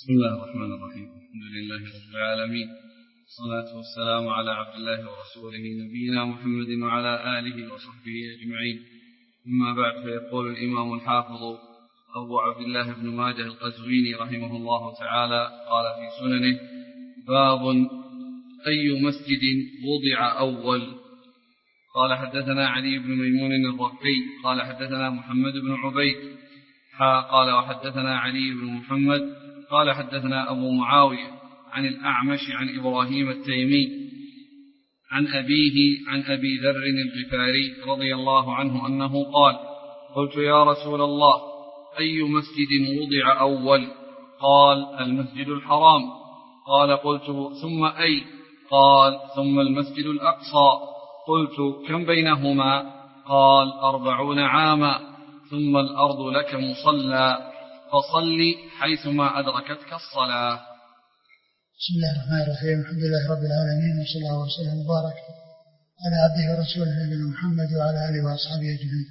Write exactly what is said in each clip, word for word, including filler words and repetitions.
بسم الله الرحمن الرحيم. الحمد لله رب العالمين، والصلاة والسلام على عبد الله ورسوله نبينا محمد وعلى آله وصحبه أجمعين. أما بعد، فيقول الإمام الحافظ أبو عبد الله بن ماجه القزويني رحمه الله تعالى قال في سننه: باب أي مسجد وضع أول. قال حدثنا علي بن ميمون الرقي قال حدثنا محمد بن عبيد حا قال وحدثنا علي بن محمد قال حدثنا أبو معاوية عن الأعمش عن إبراهيم التيمي عن أبيه عن أبي ذر الغفاري رضي الله عنه أنه قال: قلت يا رسول الله، أي مسجد وضع أول؟ قال: المسجد الحرام. قال: قلت ثم أي؟ قال: ثم المسجد الأقصى. قلت: كم بينهما؟ قال: أربعون عاما. ثم الأرض لك مصلى، فصل حيثما أدركتك الصلاة. بسم الله الرحمن الرحيم. الحمد لله رب العالمين، وصلى الله وسلم وبارك على عبده ورسوله نبينا محمد وعلى آله وأصحابه أجمعين.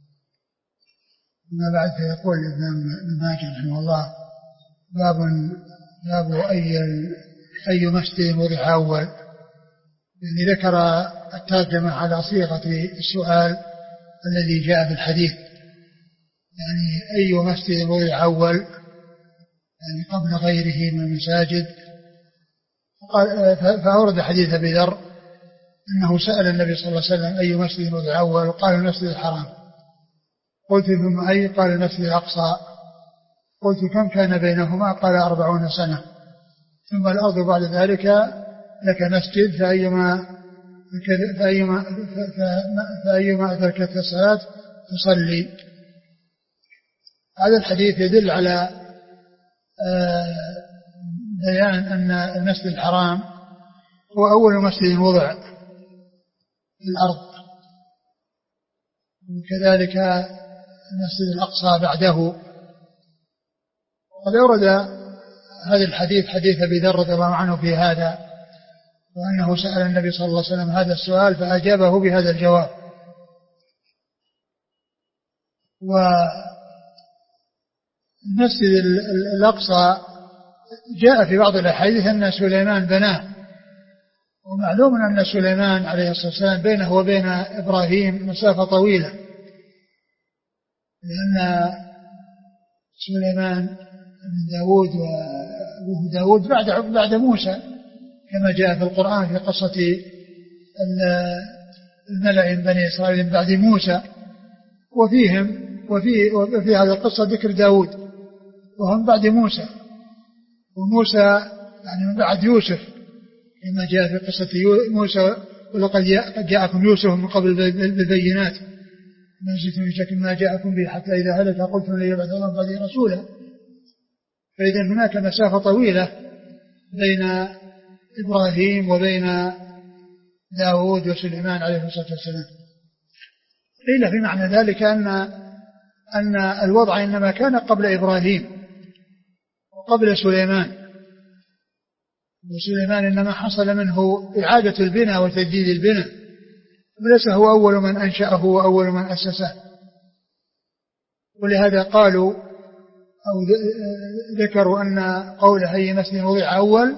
أما بعد، فيقول ابن ماجه رحمه الله: باب باب أي أي مسجد وضع أول. يعني ذكر الترجمة على صيغة السؤال الذي جاء في الحديث، يعني أي مسجد وضع أول، يعني قبل غيره من المساجد. فأورد حديث أبي ذر أنه سأل النبي صلى الله عليه وسلم: أي مسجد وضع أول؟ قال: المسجد الحرام. قلت: ثم أي؟ قال: المسجد الأقصى. قلت: كم كان بينهما؟ قال: أربعون سنة. ثم الأرض بعد ذلك لك مسجد، فأيما فأيما فأيما أدركت الصلاة تصلي. هذا الحديث يدل على بيان أن المسجد الحرام هو أول مسجد وضع في الأرض، وكذلك المسجد الأقصى بعده. وقد أورد هذا الحديث حديث أبي ذر رضي الله عنه في هذا، وأنه سأل النبي صلى الله عليه وسلم هذا السؤال فأجابه بهذا الجواب. والمسجد الأقصى جاء في بعض الأحاديث أن سليمان بناه، ومعلوم أن سليمان عليه الصلاة والسلام بينه وبين إبراهيم مسافة طويلة، لأن سليمان من داود وأبوه داود بعد بعد موسى، كما جاء في القرآن في قصة الملأ من بني إسرائيل بعد موسى، وفيهم وفي وفي هذه القصة ذكر داود، وهم بعد موسى، وموسى يعني من بعد يوسف، كما جاء في قصة موسى: ولقد جاءكم يوسف من قبل بالبينات ما زلتم في شك ما جاءكم به حتى إذا هلك قلتم لن يبعث الله بعد رسولا. فإذا هناك مسافة طويلة بين إبراهيم وبين داود وسليمان عليه الصلاة والسلام. قيل في معنى ذلك أن أن الوضع إنما كان قبل إبراهيم وقبل سليمان، وسليمان إنما حصل منه إعادة البناء وتجديد البناء، وليس هو أول من أنشأه وأول من أسسه. ولهذا قالوا أو ذكروا أن قوله أي مسجد وضع أول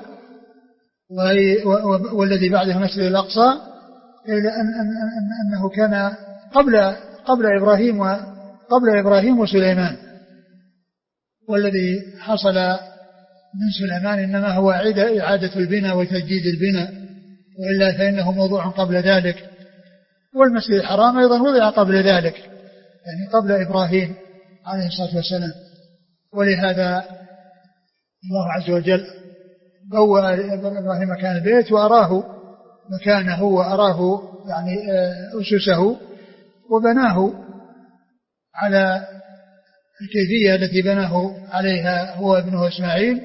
والذي بعده مسجد الأقصى إلى أن أنه كان قبل قبل إبراهيم وقبل إبراهيم وسليمان، والذي حصل من سليمان إنما هو إعادة البناء وتجديد البناء، وإلا فإنه موضوع قبل ذلك. والمسجد الحرام أيضا وضع قبل ذلك، يعني قبل إبراهيم عليه الصلاة والسلام. ولهذا الله عز وجل بوأ إبراهيم مكان البيت وأراه مكانه وأراه يعني أسسه، وبناه على الكيفية التي بناه عليها هو ابنه إسماعيل،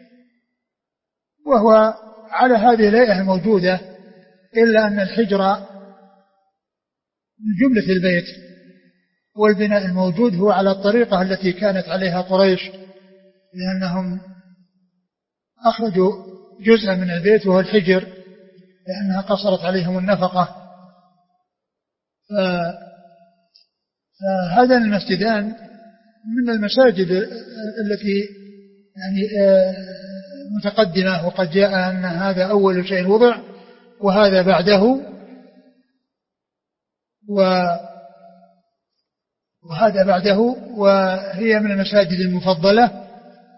وهو على هذه الهيئة الموجودة، إلا أن الحجر من جملة البيت، والبناء الموجود هو على الطريقة التي كانت عليها قريش، لأنهم أخرجوا جزءا من البيت وهو الحجر، لأنها قصرت عليهم النفقة. فهذان المسجدان من المساجد التي يعني متقدمة، وقد جاء أن هذا أول شيء وضع وهذا بعده، وهذا بعده، وهي من المساجد المفضلة،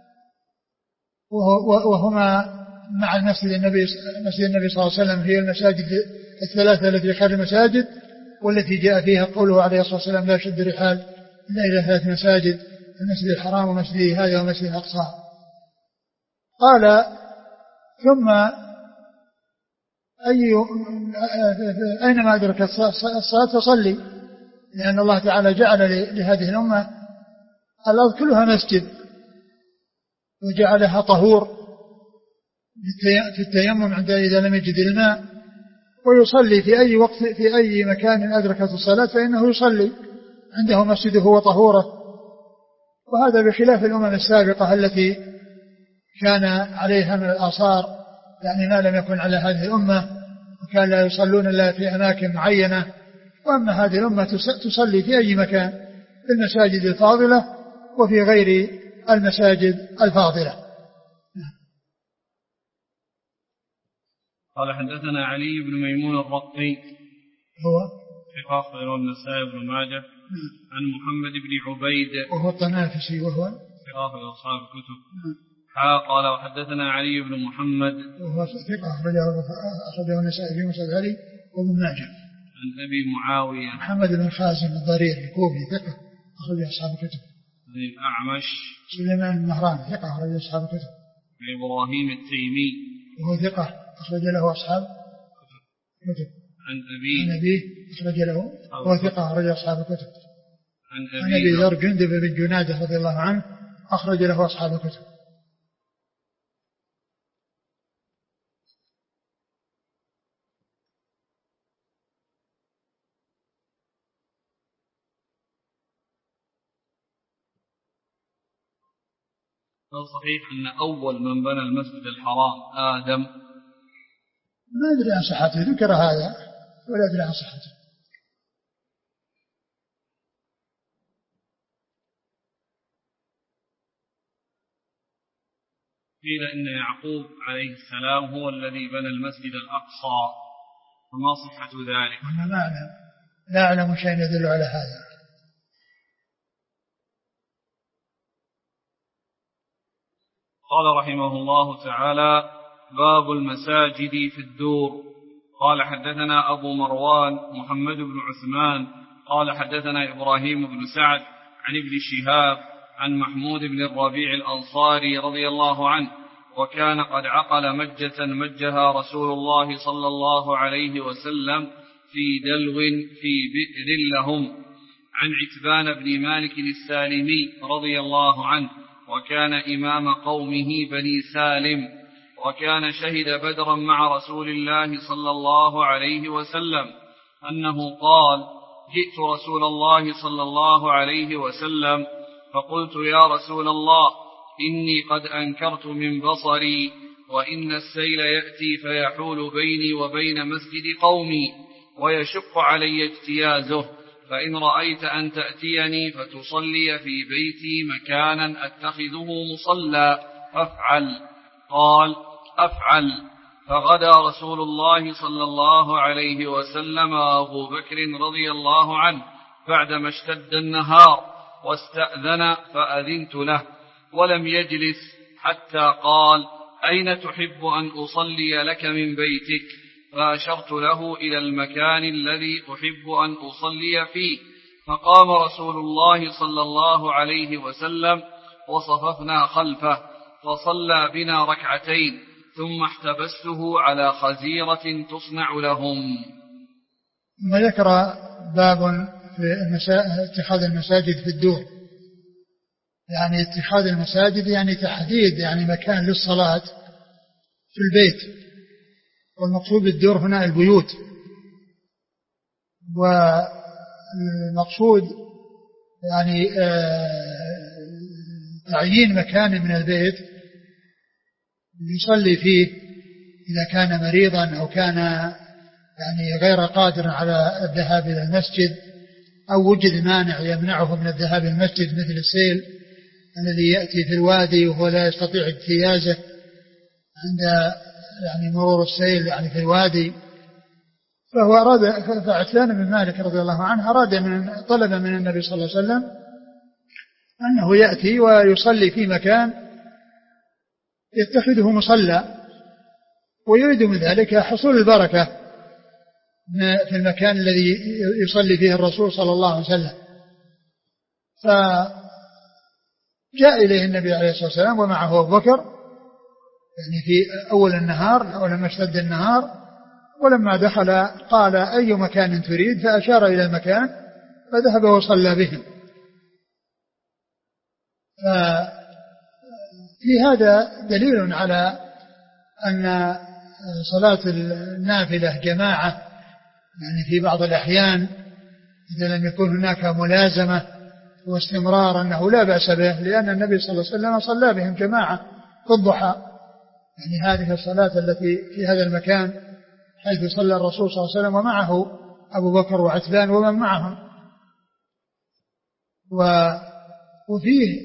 وهما مع المسجد النبي مسجد النبي صلى الله عليه وسلم هي المساجد الثلاثة التي خير المساجد، والتي جاء فيها قوله عليه الصلاة والسلام لا شد الرحال إلا إلى ثلاث مساجد: المسجد الحرام ومسجد هذا ومسجد الأقصى. قال: ثم أي أينما أدرك الصلاة فصلي، لأن الله تعالى جعل لهذه الأمة الأرض كلها مسجد، وجعلها طهور في التيمم عند إذا لم يجد الماء، ويصلي في أي وقت في أي مكان أدركت الصلاة فإنه يصلي عنده مسجده وطهوره. وهذا بخلاف الأمم السابقة التي كان عليها من الآثار يعني ما لم يكن على هذه الأمة، وكان لا يصلون إلا في أماكن معينة. وأما هذه الأمة تصلي في أي مكان في المساجد الفاضلة وفي غير المساجد الفاضلة. قال: حدثنا علي بن ميمون الرقي هو ثقة أخرجه النسائي بن ماجه عن محمد بن عبيد وهو الطنافسي وهو ثقة أخرجه أصحاب الكتب. قال: وحدثنا علي بن محمد وهو ثقة أخرجه النسائي في مسند علي وابن ماجه عن أبي معاوية محمد بن خازم الضرير الكوفي ثقة أخرجه أصحاب الكتب. عن الأعمش سليمان بن مهران ثقة أخرجه أصحاب الكتب. عن إبراهيم التيمي وهو ثقة أخرج له أصحاب الكتب. عن أبيه عن أبيه أخرج له وهو ثقة أخرج أصحاب الكتب. عن عن أبي ذر جندب بن جنادة رضي الله عنه أخرج له أصحاب الكتب. صحيح أن أول من بنى المسجد الحرام آدم؟ ما أدري عن صحته، ذكر هذا ولا أدري عن صحته. قيل إن يعقوب عليه السلام هو الذي بنى المسجد الأقصى، فما صحة ذلك؟ أنا ما أعلم، لا أعلم شيء يدل على هذا. قال رحمه الله تعالى: باب المساجد في الدور. قال: حدثنا أبو مروان محمد بن عثمان قال: حدثنا إبراهيم بن سعد عن ابن شهاب عن محمود بن الربيع الأنصاري رضي الله عنه، وكان قد عقل مجة مجها رسول الله صلى الله عليه وسلم في دلو في بئر لهم، عن عتبان بن مالك السالمي رضي الله عنه، وكان إمام قومه بني سالم، وكان شهد بدرا مع رسول الله صلى الله عليه وسلم، أنه قال: جئت رسول الله صلى الله عليه وسلم فقلت: يا رسول الله، إني قد أنكرت من بصري، وإن السيل يأتي فيحول بيني وبين مسجد قومي ويشق علي اجتيازه، فإن رأيت أن تأتيني فتصلي في بيتي مكانا أتخذه مصلى فافعل. قال: أفعل. فغدا رسول الله صلى الله عليه وسلم وأبو بكر رضي الله عنه بعدما اشتد النهار، واستأذن فأذنت له، ولم يجلس حتى قال: أين تحب أن أصلي لك من بيتك؟ فأشرت له إلى المكان الذي أحب أن أصلي فيه، فقام رسول الله صلى الله عليه وسلم وصففنا خلفه، فصلى بنا ركعتين، ثم احتبسته على خزيرة تصنع لهم. ثم ذكر باب في اتخاذ المساجد في الدور، يعني اتخاذ المساجد يعني تحديد يعني مكان للصلاة في البيت، والمقصود بالدور هنا البيوت، والمقصود يعني تعيين مكان من البيت يصلي فيه إذا كان مريضا أو كان يعني غير قادر على الذهاب إلى المسجد، أو وجد مانع يمنعه من الذهاب إلى المسجد مثل السيل الذي يأتي في الوادي وهو لا يستطيع اجتيازه عند يعني مرور السيل يعني في الوادي. فهو أراد فعتبان بن مالك رضي الله عنه أراد من طلب من النبي صلى الله عليه وسلم أنه يأتي ويصلي في مكان يتخذه مصلى، ويريد من ذلك حصول البركة في المكان الذي يصلي فيه الرسول صلى الله عليه وسلم. فجاء إليه النبي عليه الصلاة والسلام ومعه أبو بكر يعني في أول النهار أو لما اشتد النهار، ولما دخل قال أي مكان تريد؟ فأشار إلى المكان فذهب وصلى بهم. ففي هذا دليل على أن صلاة النافلة جماعة يعني في بعض الأحيان إذا لم يكن هناك ملازمة واستمرار أنه لا بأس به، لأن النبي صلى الله عليه وسلم صلى بهم جماعة في الضحى، يعني هذه الصلاة التي في هذا المكان حيث صلى الرسول صلى الله عليه وسلم ومعه أبو بكر وعتبان ومن معهم. وفيه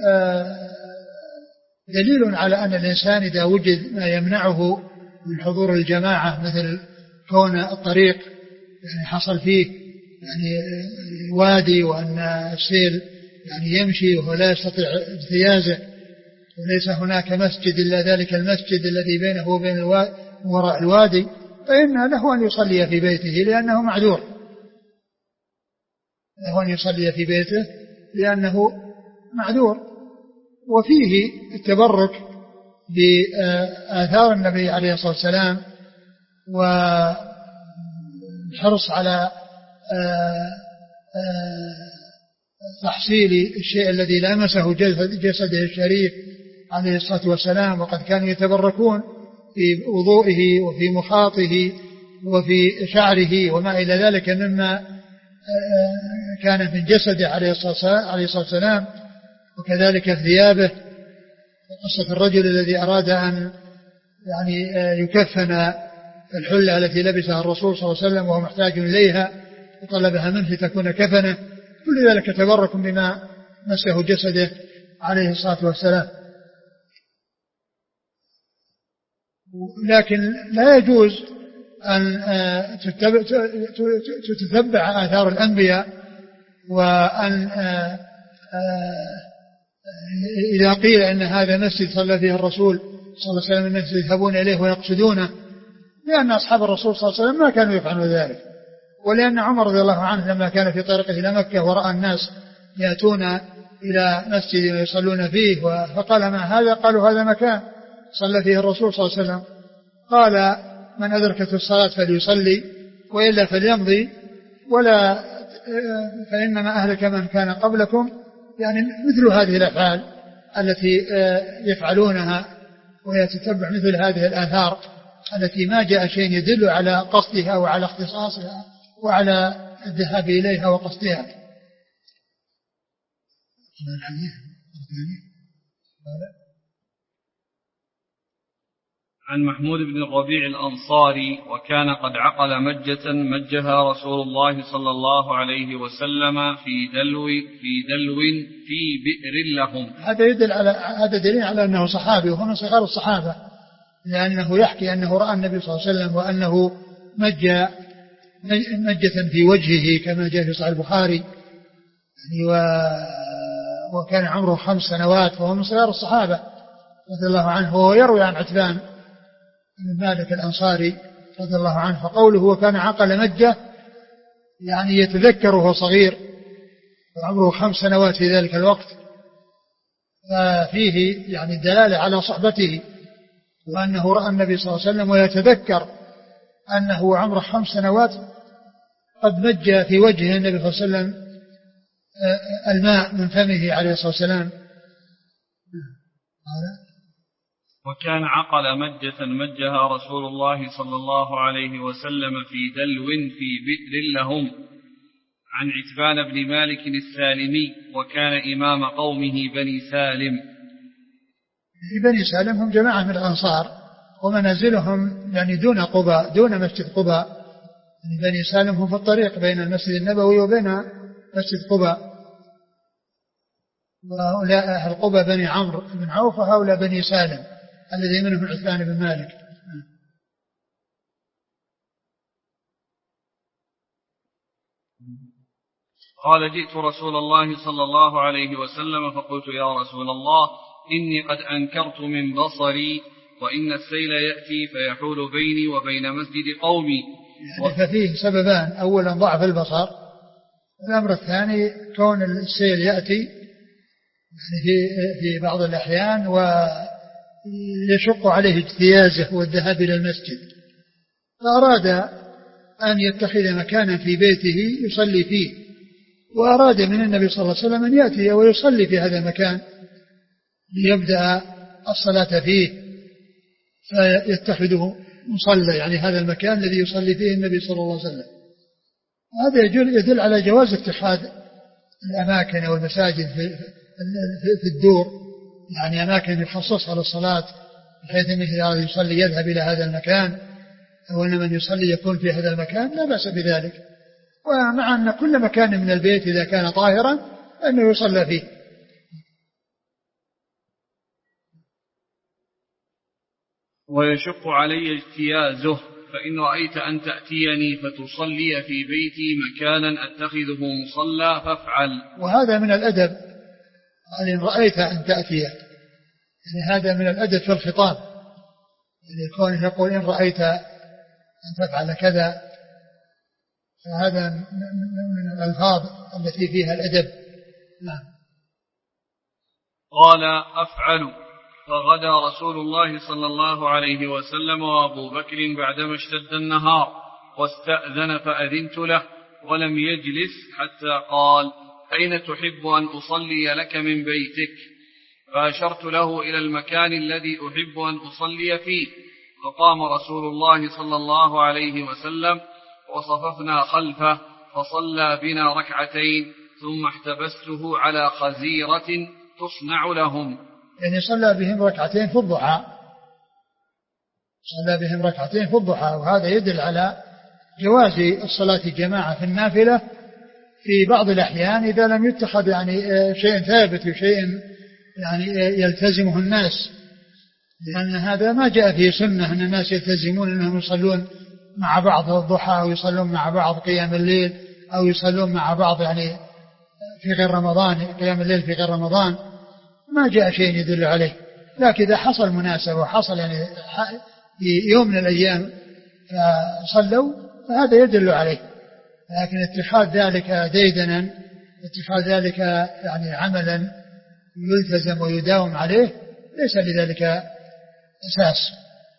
دليل على أن الإنسان إذا وجد ما يمنعه من حضور الجماعة مثل كون الطريق يعني حصل فيه يعني وادي وأن السيل يعني يمشي وهو لا يستطيع اجتيازه وليس هناك مسجد إلا ذلك المسجد الذي بينه وبين الوادي وراء الوادي، فإن له أن يصلي في بيته لأنه معذور، له أن يصلي في بيته لأنه معذور. وفيه التبرك بآثار النبي عليه الصلاة والسلام والحرص على تحصيل الشيء الذي لامسه جسده الشريف عليه الصلاة والسلام، وقد كانوا يتبركون في وضوئه وفي مخاطه وفي شعره وما إلى ذلك مما كان من جسده عليه الصلاة والسلام، وكذلك في ثيابه. قصة الرجل الذي أراد أن يعني يكفن الحلة التي لبسها الرسول صلى الله عليه وسلم وهو محتاج إليها وطلبها منه لتكون كفنه، كل ذلك تبرك بما مسه جسده عليه الصلاة والسلام. لكن لا يجوز أن تتبع آثار الأنبياء، وأن إذا قيل أن هذا مسجد صلى فيه الرسول صلى الله عليه وسلم الناس يذهبون إليه ويقصدونه، لأن أصحاب الرسول صلى الله عليه وسلم ما كانوا يفعلون ذلك، ولأن عمر رضي الله عنه لما كان في طريقه إلى مكة ورأى الناس يأتون إلى مسجد ويصلون فيه فقال ما هذا؟ قالوا هذا مكان صلى فيه الرسول صلى الله عليه وسلم. قال من أدركت الصلاة فليصلي وإلا فليمضي، ولا فإنما أهلك من كان قبلكم، يعني مثل هذه الأفعال التي يفعلونها ويتتبع مثل هذه الآثار التي ما جاء شيء يدل على قصدها وعلى اختصاصها وعلى الذهاب إليها وقصدها. عن محمود بن الربيع الأنصاري: وكان قد عقل مجة مجها رسول الله صلى الله عليه وسلم في دلو في دلو في بئر لهم. هذا يدل على هذا دليل على أنه صحابي وهو من صغار الصحابة، لأنه يحكي أنه رأى النبي صلى الله عليه وسلم وأنه مج مجة في وجهه كما جاء في صحيح البخاري، يعني و وكان عمره خمس سنوات وهو من صغار الصحابة رضي الله عنه. وهو يروي عن عتبان بن مالك الأنصاري رضي الله عنه، فقوله وكان عقل مجة يعني يتذكر وهو صغير وعمره خمس سنوات في ذلك الوقت، ففيه يعني الدلالة على صحبته وأنه رأى النبي صلى الله عليه وسلم ويتذكر أنه عمره خمس سنوات قد مج في وجه النبي صلى الله عليه وسلم الماء من فمه عليه الصلاة والسلام. وكان عقل مجة مجها رسول الله صلى الله عليه وسلم في دلو في بئر لهم. عن عتبان بن مالك السالمي: وكان إمام قومه بني سالم. بني سالم هم جماعة من الأنصار ومنازلهم يعني دون قباء دون مسجد قباء، يعني بني سالم هم في الطريق بين المسجد النبوي وبين مسجد قباء. وهؤلاء أهل قبى بني عمرو بن عوف، وهؤلاء بني سالم الذي منهم عثمان بن مالك. قال جئت رسول الله صلى الله عليه وسلم فقلت يا رسول الله إني قد أنكرت من بصري وإن السيل يأتي فيحول بيني وبين مسجد قومي. يعني ففيه سببان: أولا ضعف البصر، الأمر الثاني كون السيل يأتي يعني في في بعض الأحيان ويشق عليه اجتيازه والذهاب إلى المسجد، فأراد أن يتخذ مكانا في بيته يصلي فيه، وأراد من النبي صلى الله عليه وسلم أن يأتي ويصلي في هذا المكان ليبدأ الصلاة فيه فيتخذه مصلى، يعني هذا المكان الذي يصلي فيه النبي صلى الله عليه وسلم. هذا يدل على جواز اتخاذ الأماكن أو المساجد في الدور، يعني أماكن يخصصها للصلاة بحيث أنه إذا يصلي يذهب إلى هذا المكان، أو أن من يصلي يكون في هذا المكان، لا بأس بذلك. ومع أن كل مكان من البيت إذا كان طاهرا أنه يصلى فيه. ويشق علي اجتيازه، فإن رأيت أن تأتيني فتصلي في بيتي مكانا أتخذه مصلى فافعل. وهذا من الأدب، إن رأيت أن تأتي، يعني هذا من الأدب في الخطاب، يعني كونه يقول إن رأيت أن تفعل كذا، فهذا من الألفاظ التي فيها الأدب. نعم. قال أفعل. فغدا رسول الله صلى الله عليه وسلم وأبو بكر بعدما اشتد النهار، واستأذن فأذنت له ولم يجلس حتى قال أين تحب أن أصلي لك من بيتك؟ فأشرت له إلى المكان الذي أحب أن أصلي فيه، فقام رسول الله صلى الله عليه وسلم وصففنا خلفه فصلى بنا ركعتين، ثم احتبسته على خزيرة تصنع لهم. يعني صلى بهم ركعتين في الضحى، صلى بهم ركعتين في الضحى، وهذا يدل على جواز الصلاة جماعة في النافلة في بعض الأحيان إذا لم يتخذ يعني شيء ثابت وشيء يعني يلتزمه الناس، لأن هذا ما جاء فيه سنة أن الناس يلتزمون أنهم يصلون مع بعض الضحى أو يصلون مع بعض قيام الليل أو يصلون مع بعض يعني في غير رمضان، قيام الليل في غير رمضان، ما جاء شيء يدل عليه. لكن إذا حصل مناسبة وحصل يعني في يوم من الأيام فصلوا فهذا يدل عليه. لكن اتخاذ ذلك ديدنا، اتخاذ ذلك يعني عملا يلتزم ويداوم عليه، ليس لذلك أساس.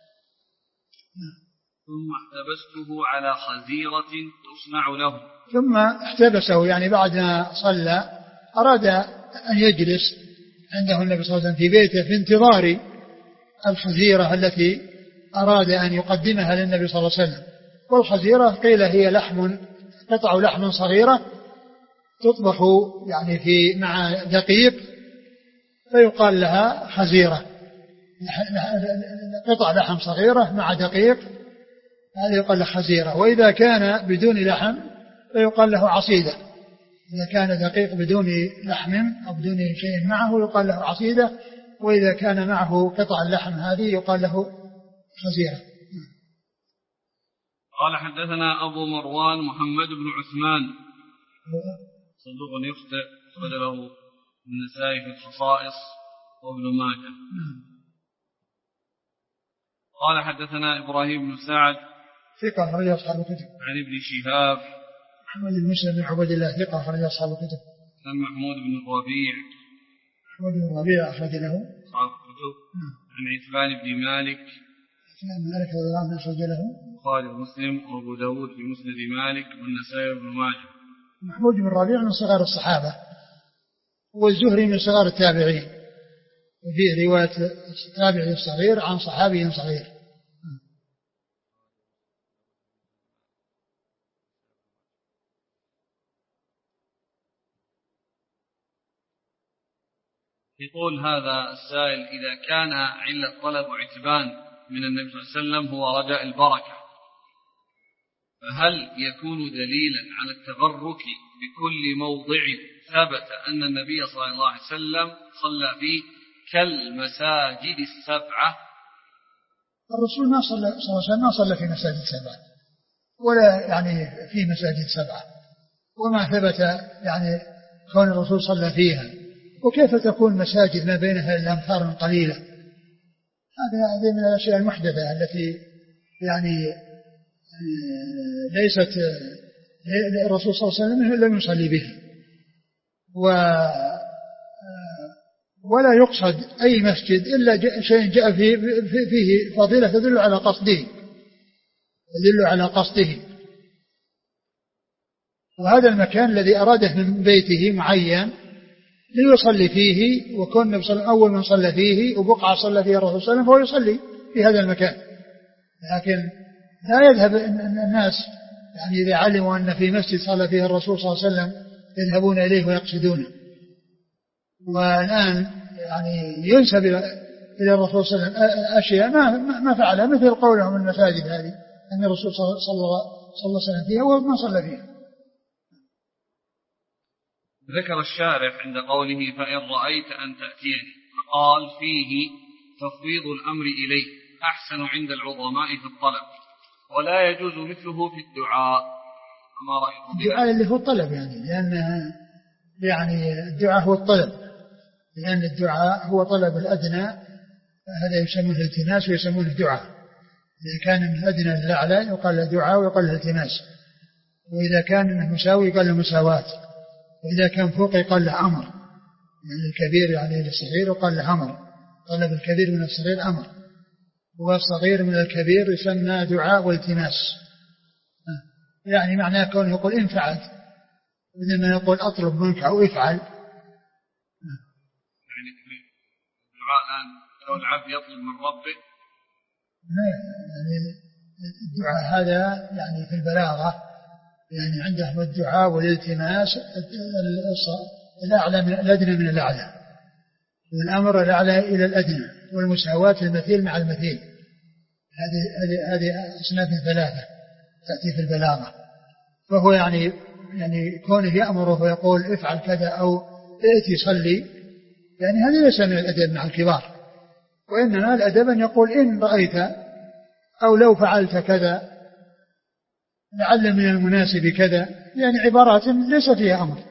ثم احتبسته على خزيرة تصنع له. ثم احتبسه يعني بعد ما صلى أراد أن يجلس عنده النبي صلى الله عليه وسلم في بيته في انتظار الخزيرة التي أراد أن يقدمها للنبي صلى الله عليه وسلم. والخزيرة قيل هي لحم، قطع لحم صغيرة تطبخ يعني في مع دقيق فيقال لها خزيرة، قطع لحم صغيرة مع دقيق هذا يقال له خزيرة. وإذا كان بدون لحم فيقال له عصيدة، إذا كان دقيق بدون لحم أو بدون شيء معه يقال له عصيدة، وإذا كان معه قطع اللحم هذه يقال له خزيرة. قال حدثنا أبو مروان محمد بن عثمان صدوق يخطئ، أخرج له النسائي في الخصائص وابن ماجه. قال حدثنا إبراهيم بن سعد ثقة أخرج أصحاب الكتب. عن ابن شهاب محمد بن مسلم بن عبد الله ثقة أخرج أصحاب الكتب. عن محمود بن الربيع محمود بن الربيع أخرج له أصحاب الكتب. عن عتبان بن مالك عتبان بن مالك رضي الله عنه أخرج له البخاري ومسلم وأبو داود في مسند مالك والنسائي وابن ماجه. محمود بن الربيع من صغار الصحابة، والزهري من صغار التابعين، وفي رواية التابعي الصغير عن صحابي صغير. يقول هذا السائل إذا كان علة طلب عتبان من النبي صلى الله عليه وسلم هو رجاء البركة، فهل يكون دليلا على التبرك بكل موضع ثبت أن النبي صلى الله عليه وسلم صلى فيه كالمساجد السبعة؟ الرسول ما صلى صلى الله عليه وسلم ما صلى في مساجد سبعة ولا يعني في مساجد سبعة، وما ثبت يعني كون الرسول صلى فيها، وكيف تكون مساجد ما بينها إلا أمتار قليلة؟ هذه من الأشياء المحدثة التي يعني ليست الرسول صلى الله عليه وسلم لم يصلي بها. و ولا يقصد أي مسجد إلا شيء جاء فيه, فيه فضيلة تدل على قصده تدل على قصده وهذا المكان الذي أراده من بيته معين ليصلي فيه، وكون أول من صلى فيه وبقعة صلى فيها الرسول صلى الله عليه وسلم فهو يصلي في هذا المكان. لكن لا يذهب الناس يعني إذا علموا أن في مسجد صلى فيه الرسول صلى الله عليه وسلم يذهبون إليه ويقصدونه. والآن يعني ينسب إلى الرسول صلى الله عليه وسلم أشياء ما ما فعلها، مثل قولهم المساجد هذه أن الرسول صلى الله عليه وسلم فيها وما صلى فيها. ذكر الشارح عند قوله فإن رأيت أن تأتيني، فقال فيه تفويض الأمر إليه أحسن عند العظماء في الطلب، ولا يجوز مثله في الدعاء. ما رأيكم؟ الدعاء اللي هو الطلب يعني لأن يعني الدعاء هو الطلب، لأن الدعاء هو طلب الأدنى، هذا يسمونه التماس ويسمونه دعاء. إذا كان من الأدنى للأعلى يقال له دعاء ويقال له التماس، وإذا كان من مساوي يقال له مساواة، وإذا كان فوق يقال له أمر، يعني الكبير يعني للصغير يقال له أمر، طلب الكبير من الصغير أمر، والصغير من الكبير يسمى دعاء والتماس. يعني معناه كونه يقول إن فعلت، إنما يقول أطلب منك أو افعل. يعني الدعاء الآن لو العبد يطلب من ربه يعني الدعاء هذا يعني في البلاغة يعني عندهم الدعاء والالتماس الأعلى من الأدنى من الأعلى، والأمر الأعلى إلى الأدنى، والمساواة المثيل مع المثيل. هذه هذه هذه أصناف ثلاثة تأتي في البلاغة. فهو يعني يعني كونه يأمره ويقول افعل كذا أو ائتي صلي، يعني هذا ليس من الأدب مع الكبار، وإنما الأدب أن يقول إن رأيت أو لو فعلت كذا لعل من المناسب كذا، يعني عبارات ليس فيها أمر.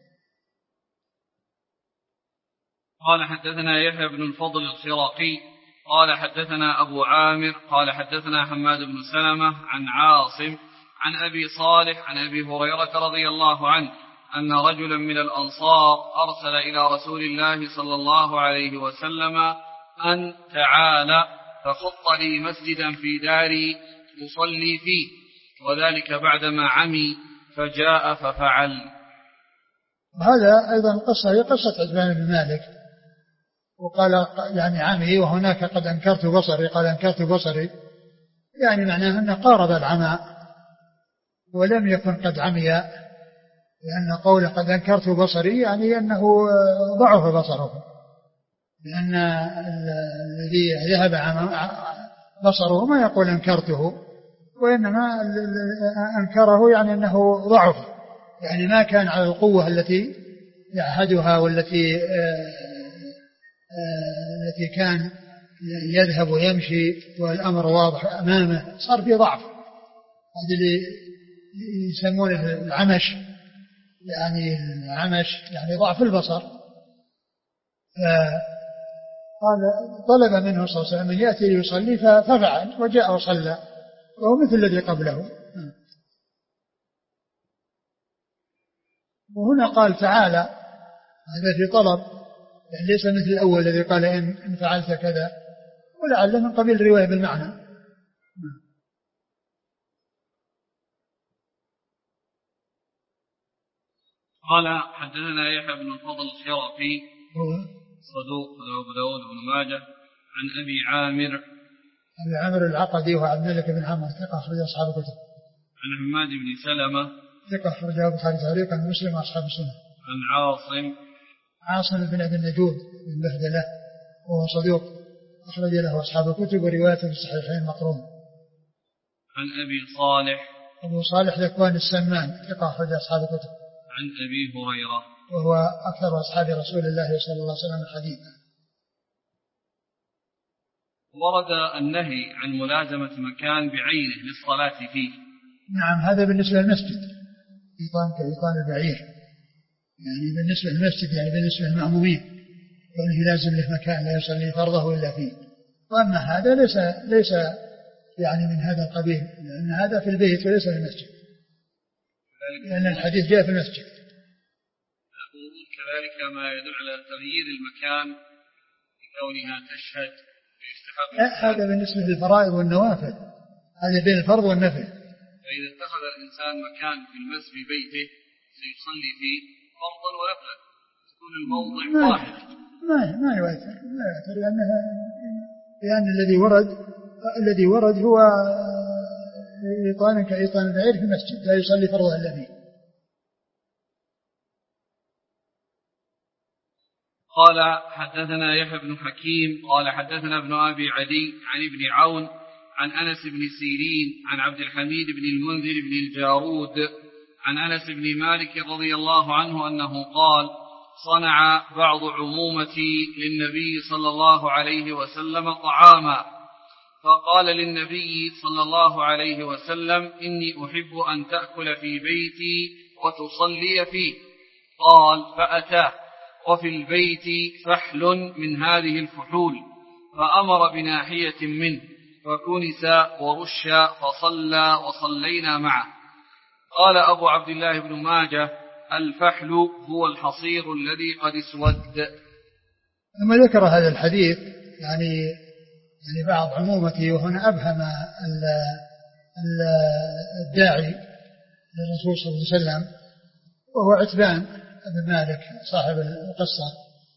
قال حدثنا يحيى بن الفضل الخراقي قال حدثنا أبو عامر قال حدثنا حماد بن سلمة عن عاصم عن أبي صالح عن أبي هريرة رضي الله عنه أن رجلا من الأنصار أرسل إلى رسول الله صلى الله عليه وسلم أن تعالى فخط لي مسجدا في داري أصلي فيه، وذلك بعدما عمي فجاء ففعل. هذا أيضا قصة هي قصة عثمان بن مالك، وقال يعني عمي وهناك قد أنكرت بصري، قال أنكرت بصري يعني معناه أنه قارب العمى ولم يكن قد عمي، لأن قوله قد أنكرت بصري يعني أنه ضعف بصره، لأن الذي ذهب بصره ما يقول أنكرته، وإنما أنكره يعني أنه ضعف، يعني ما كان على القوة التي يعهدها والتي التي كان يذهب ويمشي والأمر واضح أمامه، صار في ضعف. هذا اللي يسمونه العمش، يعني العمش يعني ضعف البصر. قال طلب منه صلى الله عليه وسلم أن يأتي ليصلي ففعل وجاء وصلى وهو مثل الذي قبله. وهنا قال تعالى، هذا في طلب يعني ليس مثل الأول الذي قال إن فعلت كذا، ولعل من قبيل الرواية بالمعنى. قال حدثنا يحيى بن الفضل الخراقي صدوق أبو داود بن ماجه عن أبي عامر أبي عامر العقدي وعبد الملك بن عمرو ثقة أخرج أصحاب الكتب. عن حماد بن سلمة ثقة أخرج البخاري تعليقا ومسلم وأصحاب السنة. عن عاصم عاصم بن أبي النجود بن بهدلة وهو صدوق أخرج له أصحاب الكتب وروايته في الصحيحين مقرون. عن أبي صالح أبو صالح ذكوان السمان ثقة أخرج أصحاب الكتب. عن أبي هريرة وهو أكثر أصحاب رسول الله صلى الله عليه وسلم حديثا. ورد النهي عن ملازمة مكان بعينه للصلاة فيه. نعم هذا بالنسبة للمسجد إيطان كإيطان البعير، يعني بالنسبة للمسجد يعني بالنسبة للمأمومين وأنه لازم له مكان لا يصلي فرضه إلا فيه. وأما هذا ليس ليس يعني من هذا القبيل، لأن هذا في البيت وليس في المسجد، لأن الحديث جاء في المسجد. كذلك ما يدل على تغيير المكان بكونها تشهد هذا بالنسبة للفرائض والنوافل، هذا بين الفرض والنفل. فإذا اتخذ الإنسان مكان في المسجد في بيته سيصلي فيه فرضا ونفلا تكون الموضع واحد. ما ما يؤثر ما يؤثر لأنها لأن الذي ورد الذي ورد هو إيطان كإيطان البعير في المسجد لا يصلي فرضا إلا فيه. قال حدثنا يحيى بن حكيم قال حدثنا ابن أبي عدي عن ابن عون عن أنس بن سيرين عن عبد الحميد بن المنذر بن الجارود عن أنس بن مالك رضي الله عنه أنه قال صنع بعض عمومتي للنبي صلى الله عليه وسلم طعاما فقال للنبي صلى الله عليه وسلم إني أحب أن تأكل في بيتي وتصلي فيه. قال فأتاه وفي البيت فحل من هذه الفحول فأمر بناحية منه فكنس ورش فصلى وصلينا معه. قال أبو عبد الله بن ماجه الفحل هو الحصير الذي قد اسود. لما ذكر هذا الحديث يعني يعني بعض عمومته وهنا أبهم الداعي للرسول صلى الله عليه وسلم وهو عتبان بن مالك صاحب القصة،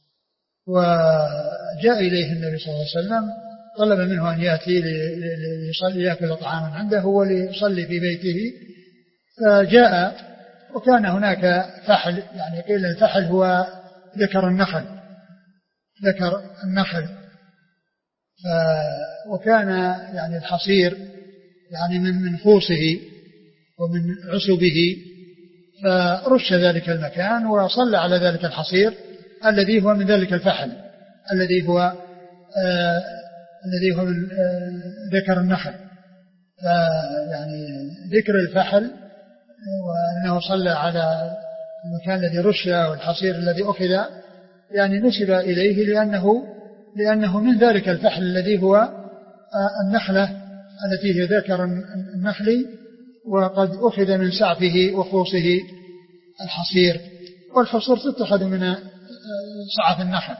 وجاء إليه النبي صلى الله عليه وسلم طلب منه أن يأتي ليصلي يأكل طعاما عنده وليصلي في بيته، فجاء وكان هناك فحل، يعني قيل الفحل هو ذكر النخل ذكر النخل ف وكان يعني الحصير يعني من من خوصه ومن عسبه، فرش ذلك المكان وصلى على ذلك الحصير الذي هو من ذلك الفحل الذي هو آه الذي هو من آه ذكر النخل. يعني ذكر الفحل وأنه صلى على المكان الذي رش والحصير الذي أخذ يعني نسب إليه لأنه لأنه من ذلك الفحل الذي هو آه النخلة التي هي ذكر النخل وقد أخذ من سعفه وخوصه الحصير، والحصير تتخذ من سعف النخل.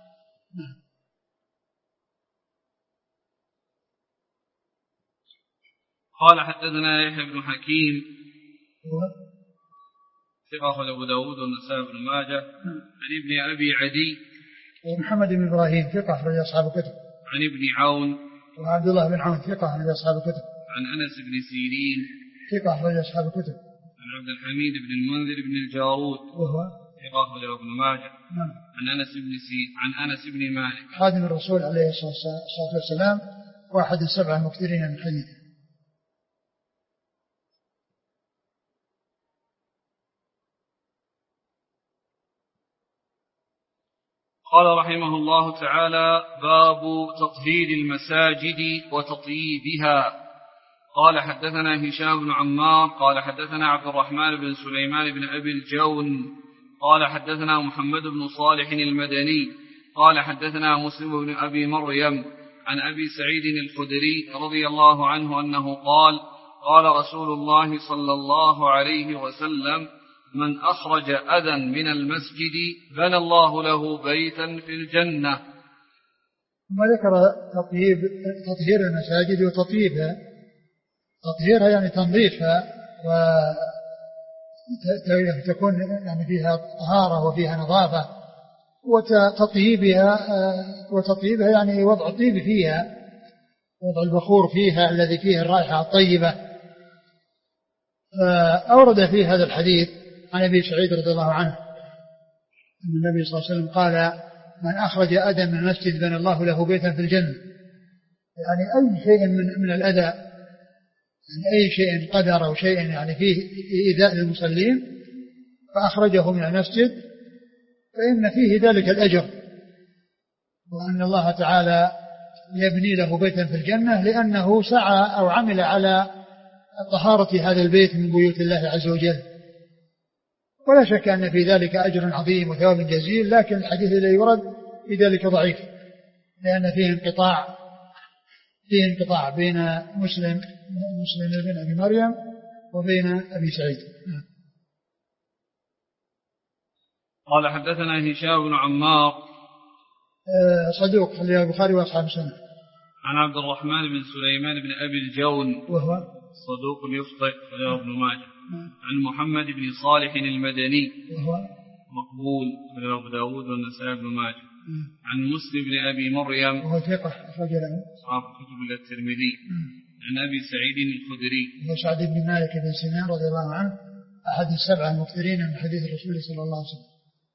قال حدثنا يحيى بن حكيم ثقة أبو داود والنسائي بن ماجه عن ابن أبي عدي ومحمد بن إبراهيم ثقة أخرج أصحاب الكتب عن ابن عون وعبد الله بن عون ثقة أخرج أصحاب الكتب عن أنس بن سيرين ثقة أخرج أصحاب الكتب عن عبد الحميد بن المنذر بن الجارود وهو ثقة أخرج ابن ماجه نعم عن أنس بن سي عن أنس بن مالك خادم الرسول عليه الصلاة والسلام واحد السبعة المكثرين من حديثه. قال رحمه الله تعالى باب تطهير المساجد وتطييبها. قال حدثنا هشام بن عمار قال حدثنا عبد الرحمن بن سليمان بن أبي الجون قال حدثنا محمد بن صالح المدني قال حدثنا مسلم بن أبي مريم عن أبي سعيد الخدري رضي الله عنه أنه قال قال رسول الله صلى الله عليه وسلم من أخرج أذى من المسجد بنى الله له بيتا في الجنة. ثم ذكر تطهير, تطهير المساجد وتطيبها. تطهيرها يعني تنظيفها وتكون يعني فيها طهارة وفيها نظافة، وتطيبها وتطيبها يعني وضع الطيب فيها، وضع البخور فيها الذي فيه الرائحة الطيبة. فأورد في هذا الحديث عن أبي سعيد رضي الله عنه أن النبي صلى الله عليه وسلم قال من أخرج أذى من المسجد بنى الله له بيتا في الجنة، يعني أي شيء من, من الأذى يعني أي شيء قدر أو شيء يعني فيه إيذاء للمصلين فأخرجه من المسجد فإن فيه ذلك الأجر، وأن الله تعالى يبني له بيتا في الجنة لأنه سعى أو عمل على طهارة هذا البيت من بيوت الله عز وجل. ولا شك أن في ذلك أجر عظيم وثواب جزيل، لكن الحديث الذي يورد في ذلك ضعيف، لأن فيه انقطاع فيه انقطاع بين مسلم مسلم بن أبي مريم وبين أبي سعيد. قال حدثنا هشام بن عمار صدوق خرج البخاري وأصحاب السنة. عن عبد الرحمن بن سليمان بن أبي الجون وهو صدوق يخطئ خرجه ابن ماجه. عن محمد بن صالح المدني وهو مقبول خرجه أبو داود والنسائي بن ماجه. عن مسلم بن أبي مريم وهو ثقة أخرج له أصحاب كتب الترمذي. عن أبي سعيد الخدري وهو سعد بن مالك بن سنان رضي الله عنه أحد السبعة المكثرين من حديث الرسول صلى الله عليه وسلم.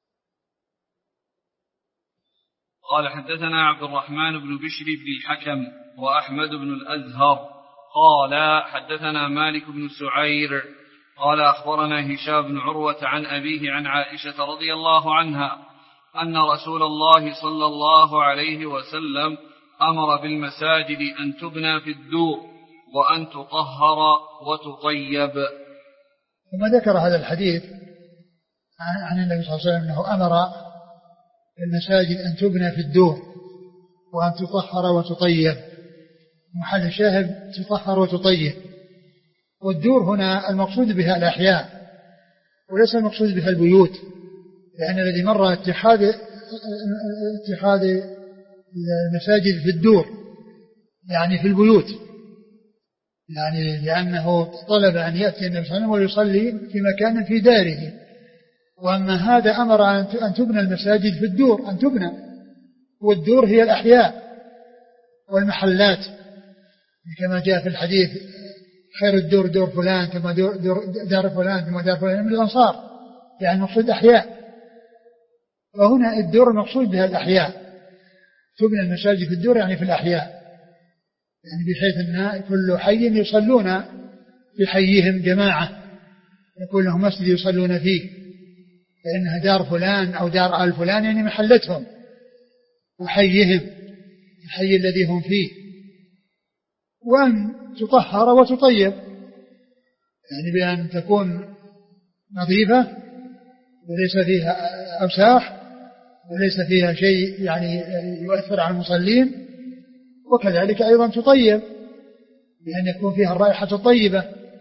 قال حدثنا عبد الرحمن بن بشر بن الحكم وأحمد بن الأزهر قال حدثنا مالك بن سعير قال أخبرنا هشام بن عروة عن أبيه عن عائشة رضي الله عنها أن رسول الله صلى الله عليه وسلم أمر بالمساجد أن تبنى في الدور وأن تطهر وتطيب. ثم ذكر هذا الحديث عن النبي صلى الله عليه وسلم أنه أمر المساجد أن تبنى في الدور وأن تطهر وتطيب. محل الشاهد تطهر وتطيب. والدور هنا المقصود بها الأحياء وليس المقصود بها البيوت، لأن الذي مر اتخاذ اتخاذ المساجد في الدور يعني في البيوت، يعني لأنه طلب أن يأتي النبي صلى الله عليه وسلم ويصلي في مكان في داره. وأما هذا أمر أن تبنى المساجد في الدور، أن تبنى، والدور هي الأحياء والمحلات كما جاء في الحديث خير الدور دور فلان ثم دور دور دار فلان ثم دار فلان من الأنصار، يعني مقصود أحياء. وهنا الدور المقصود بها الأحياء، تبنى المساجد في الدور يعني في الأحياء، يعني بحيث أن كل حي يصلون في حيهم جماعة يكون لهم مسجد يصلون فيه، فإنها دار فلان أو دار آل فلان يعني محلتهم وحيهم الحي الذي هم فيه. وأن تطهر وتطيب يعني بأن تكون نظيفة وليس فيها أوساخ وليس فيها شيء يعني يؤثر على المصلين، وكذلك أيضا تطيب بأن يكون فيها الرائحة الطيبة.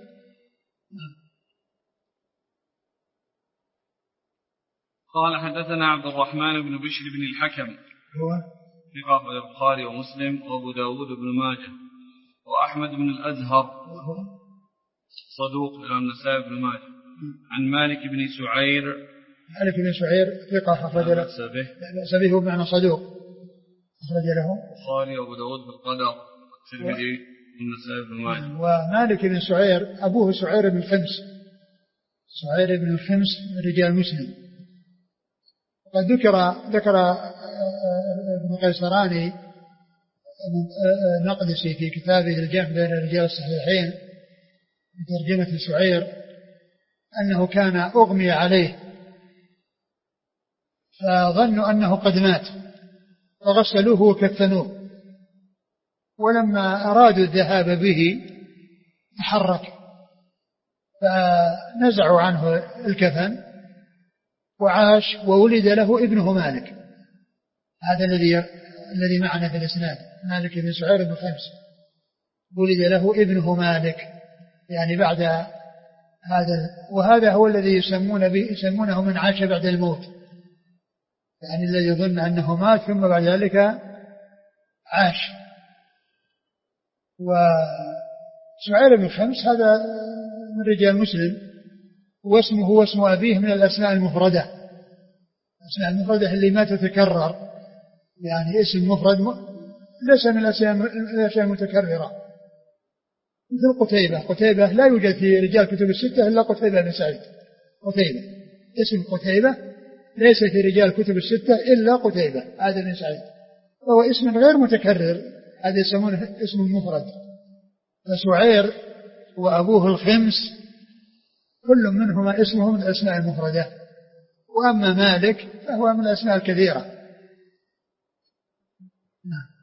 قال حدثنا عبد الرحمن بن بشر بن الحكم هو ثقة البخاري ومسلم وأبو داود بن ماجه وأحمد بن الأزهر صدوق إلى النسائي بن ماجه. عن مالك بن سعير مالك بن سعير ثقة أخرج له سبيه بمعنى صدوق أخرج له البخاري وأبو داود بالقدر والترمذي والنسائي بن ماجه. ومالك بن سعير أبوه سعير بن الخمس سعير بن الخمس رجال مسلم. وقد ذكر ذكر ابن قيصراني نقدسي في كتابه الجمع بين رجال الصحيحين بترجمة سعير أنه كان أغمي عليه فظنوا أنه قد مات فغسلوه وكفنوه، ولما أرادوا الذهاب به تحرك فنزعوا عنه الكفن وعاش وولد له ابنه مالك. هذا الذي الذي معنا في الإسناد مالك بن سعير بن خمس ولد له ابنه مالك يعني بعد هذا، وهذا هو الذي يسمون به يسمونه من عاش بعد الموت، يعني الذي يظن أنه مات ثم بعد ذلك عاش. وسعير بن خمس هذا من رجال مسلم، واسمه واسم أبيه من الأسماء المفردة، الأسماء المفردة اللي ما تتكرر، يعني اسم مفرد ليس من الأشياء المتكررة، مثل قتيبة. قتيبة لا يوجد في رجال كتب الستة إلا قتيبة بن سعيد. قتيبة اسم قتيبة ليس في رجال كتب الستة إلا قتيبة هذا بن سعيد، وهو اسم غير متكرر، هذا يسمونه اسم مفرد. فسعير وأبوه الخمس كل منهما اسمه من الأسماء المفردة. وأما مالك فهو من الأسماء الكثيرة. نعم.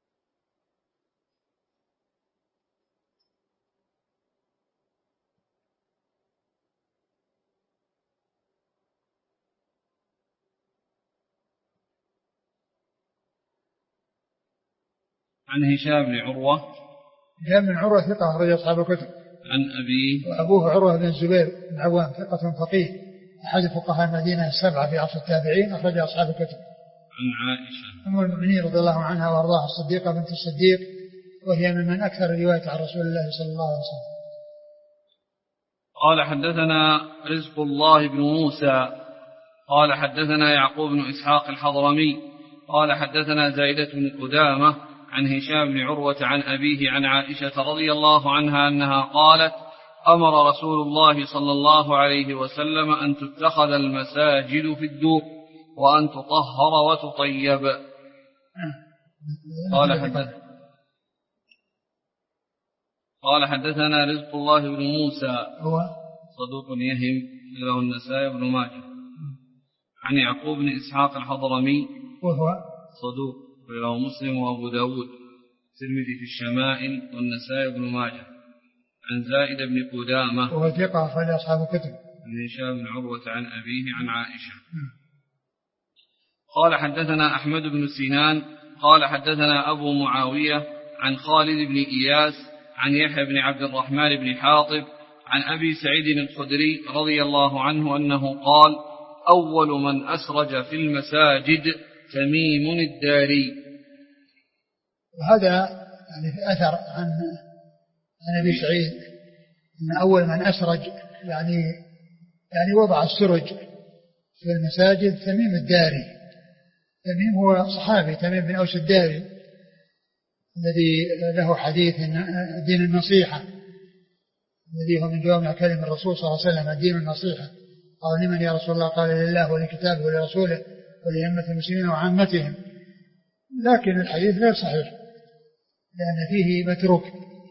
عن هشام بن عروة. هشام بن عروة ثقة أخرج أصحاب الكتب. عن أبيه. وأبوه عروة بن الزبير بن عوام ثقة فقيه أحد فقهاء المدينة السبعة في عصر التابعين أخرج أصحاب الكتب. عن عائشة أم المؤمنين رضي الله عنها وأرضاها الصديقة بنت الصديق وهي ممن أكثر رواية عن رسول الله صلى الله عليه وسلم. قال حدثنا رزق الله بن موسى قال حدثنا يعقوب بن إسحاق الحضرمي قال حدثنا زائدة بن قدامة عن هشام بن عروة عن أبيه عن عائشة رضي الله عنها أنها قالت أمر رسول الله صلى الله عليه وسلم أن تتخذ المساجد في الدور وأن تطهر وتطيب. قال حدث قال حدثنا رزق الله بن موسى هو صدوق يهم له النسائي بن ماجه عن يعقوب بن إسحاق الحضرمي وهو صدوق له مسلم وأبو داود الترمذي في الشمائل والنسائي بن ماجه عن زائد بن قدامة وهو ثقة أخرج أصحاب الكتب. عن هشام بن عروة عن أبيه عن عائشة. قال حدثنا أحمد بن سنان قال حدثنا أبو معاوية عن خالد بن إياس عن يحيى بن عبد الرحمن بن حاطب عن أبي سعيد الخدري رضي الله عنه أنه قال أول من أسرج في المساجد تميم الداري. وهذا يعني في أثر عن عن أبي سعيد أن أول من أسرج يعني يعني وضع السرج في المساجد تميم الداري. تميم هو صحابي تميم بن أوس الداري الذي له حديث دين النصيحة الذي هو من جوامع كلم الرسول صلى الله عليه وسلم الدين النصيحة. قال لمن يا رسول الله؟ قال لله ولكتابه ولرسوله ولأئمة المسلمين وعامتهم. لكن الحديث غير صحيح لأن فيه متروك.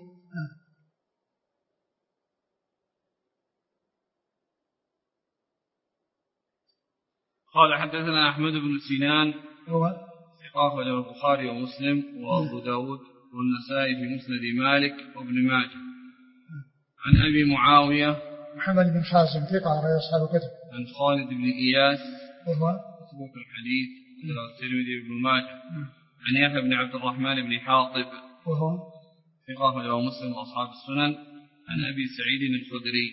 قال حدثنا أحمد بن سنان هو ثقة البخاري ومسلم وأبو داود والنسائي في مسند مالك وابن ماجه عن أبي معاوية محمد بن خازم ثقة أخرج أصحاب الكتب. عن خالد بن إياس وهو مسبوق الحديث الترمذي وابن ماجه عن يحيى بن عبد الرحمن بن حاطب وهو ثقة أخرج مسلم وأصحاب السنن عن أبي سعيد الخدري.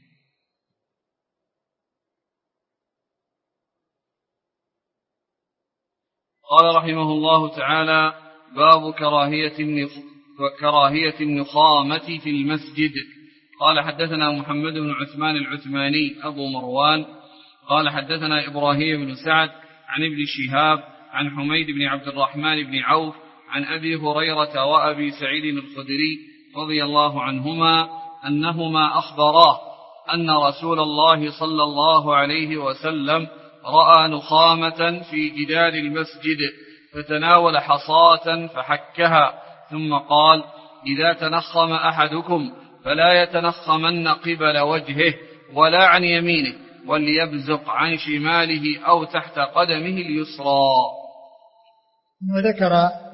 قال رحمه الله تعالى باب كراهية كراهية النخامة في المسجد. قال حدثنا محمد بن عثمان العثماني أبو مروان قال حدثنا إبراهيم بن سعد عن ابن شهاب عن حميد بن عبد الرحمن بن عوف عن أبي هريرة وأبي سعيد الخدري رضي الله عنهما أنهما أخبراه أن رسول الله صلى الله عليه وسلم رأى نخامة في جدار المسجد فتناول حصاة فحكها ثم قال إذا تنخم أحدكم فلا يتنخمن قبل وجهه ولا عن يمينه وليبزق عن شماله أو تحت قدمه اليسرى. وذكر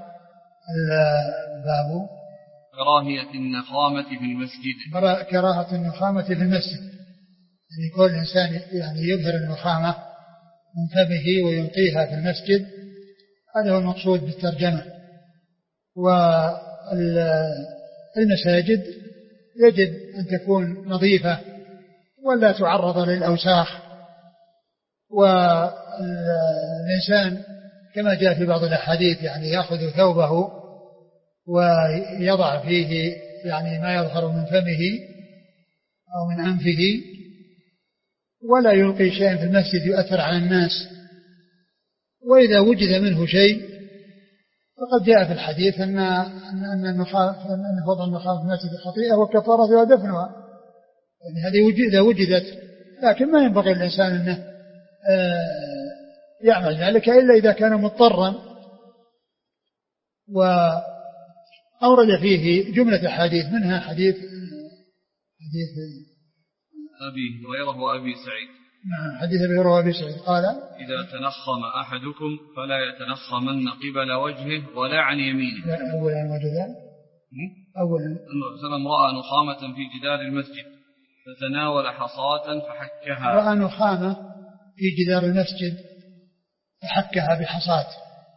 الباب كراهية النخامة في المسجد. كراهة النخامة في المسجد يعني كل إنسان يعني يظهر النخامة من فمه ويلقيها في المسجد. هذا هو المقصود بالترجمة. والمساجد يجب أن تكون نظيفة ولا تعرض للأوساخ. والإنسان كما جاء في بعض الأحاديث يعني يأخذ ثوبه ويضع فيه يعني ما يظهر من فمه أو من أنفه ولا يلقي شيئا في المسجد يؤثر على الناس. وإذا وجد منه شيء فقد جاء في الحديث أن أن النخامة أن وضع النخامة في المسجد خطيئة وكفارتها ودفنها. يعني هذه إذا وجدت لكن ما ينبغي الإنسان أنه يعمل ذلك إلا إذا كان مضطرا. وأورد فيه جملة حديث منها حديث حديث أبي هريرة وأبي سعيد. نعم حديث أبي هريرة وأبي سعيد قال إذا تنخم أحدكم فلا يتنخمن قبل وجهه ولا عن يمينه. لا أولا وجه أولا أنه رأى نخامة في جدار المسجد فتناول حصاة فحكها. رأى نخامة في جدار المسجد فحكها بحصاة،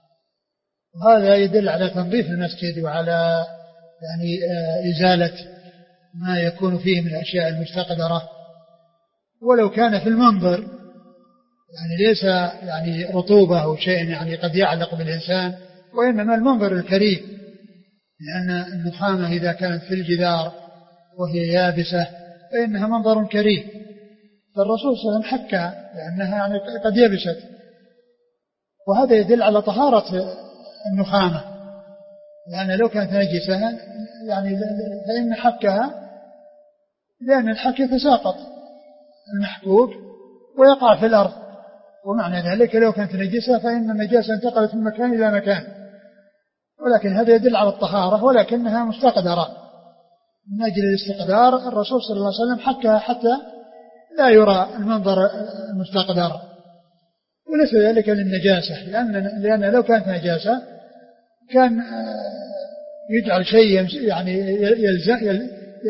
وهذا يدل على تنظيف المسجد وعلى يعني إزالة ما يكون فيه من الأشياء المستقدرة، ولو كان في المنظر يعني ليس يعني رطوبة أو شيء يعني قد يعلق بالإنسان، وإنما المنظر الكريم، لأن النخامة إذا كانت في الجدار وهي يابسة فإنها منظر كريم، فالرسول صلى الله عليه وسلم حكى لأنها يعني قد يبست، وهذا يدل على طهارة النخامة، لأن لو كانت نجسة يعني فإن حكها، لأن الحك يتساقط المحكوك ويقع في الأرض، ومعنى ذلك لو كانت نجسة فإن النجاسة انتقلت من مكان إلى مكان، ولكن هذا يدل على الطهارة، ولكنها مستقدرة من أجل الاستقدار. الرسول صلى الله عليه وسلم حكها حتى لا يرى المنظر المستقدر، وليس ذلك للنجاسة، لأن, لأن لو كانت نجاسة كان يجعل شيء يعني يلزق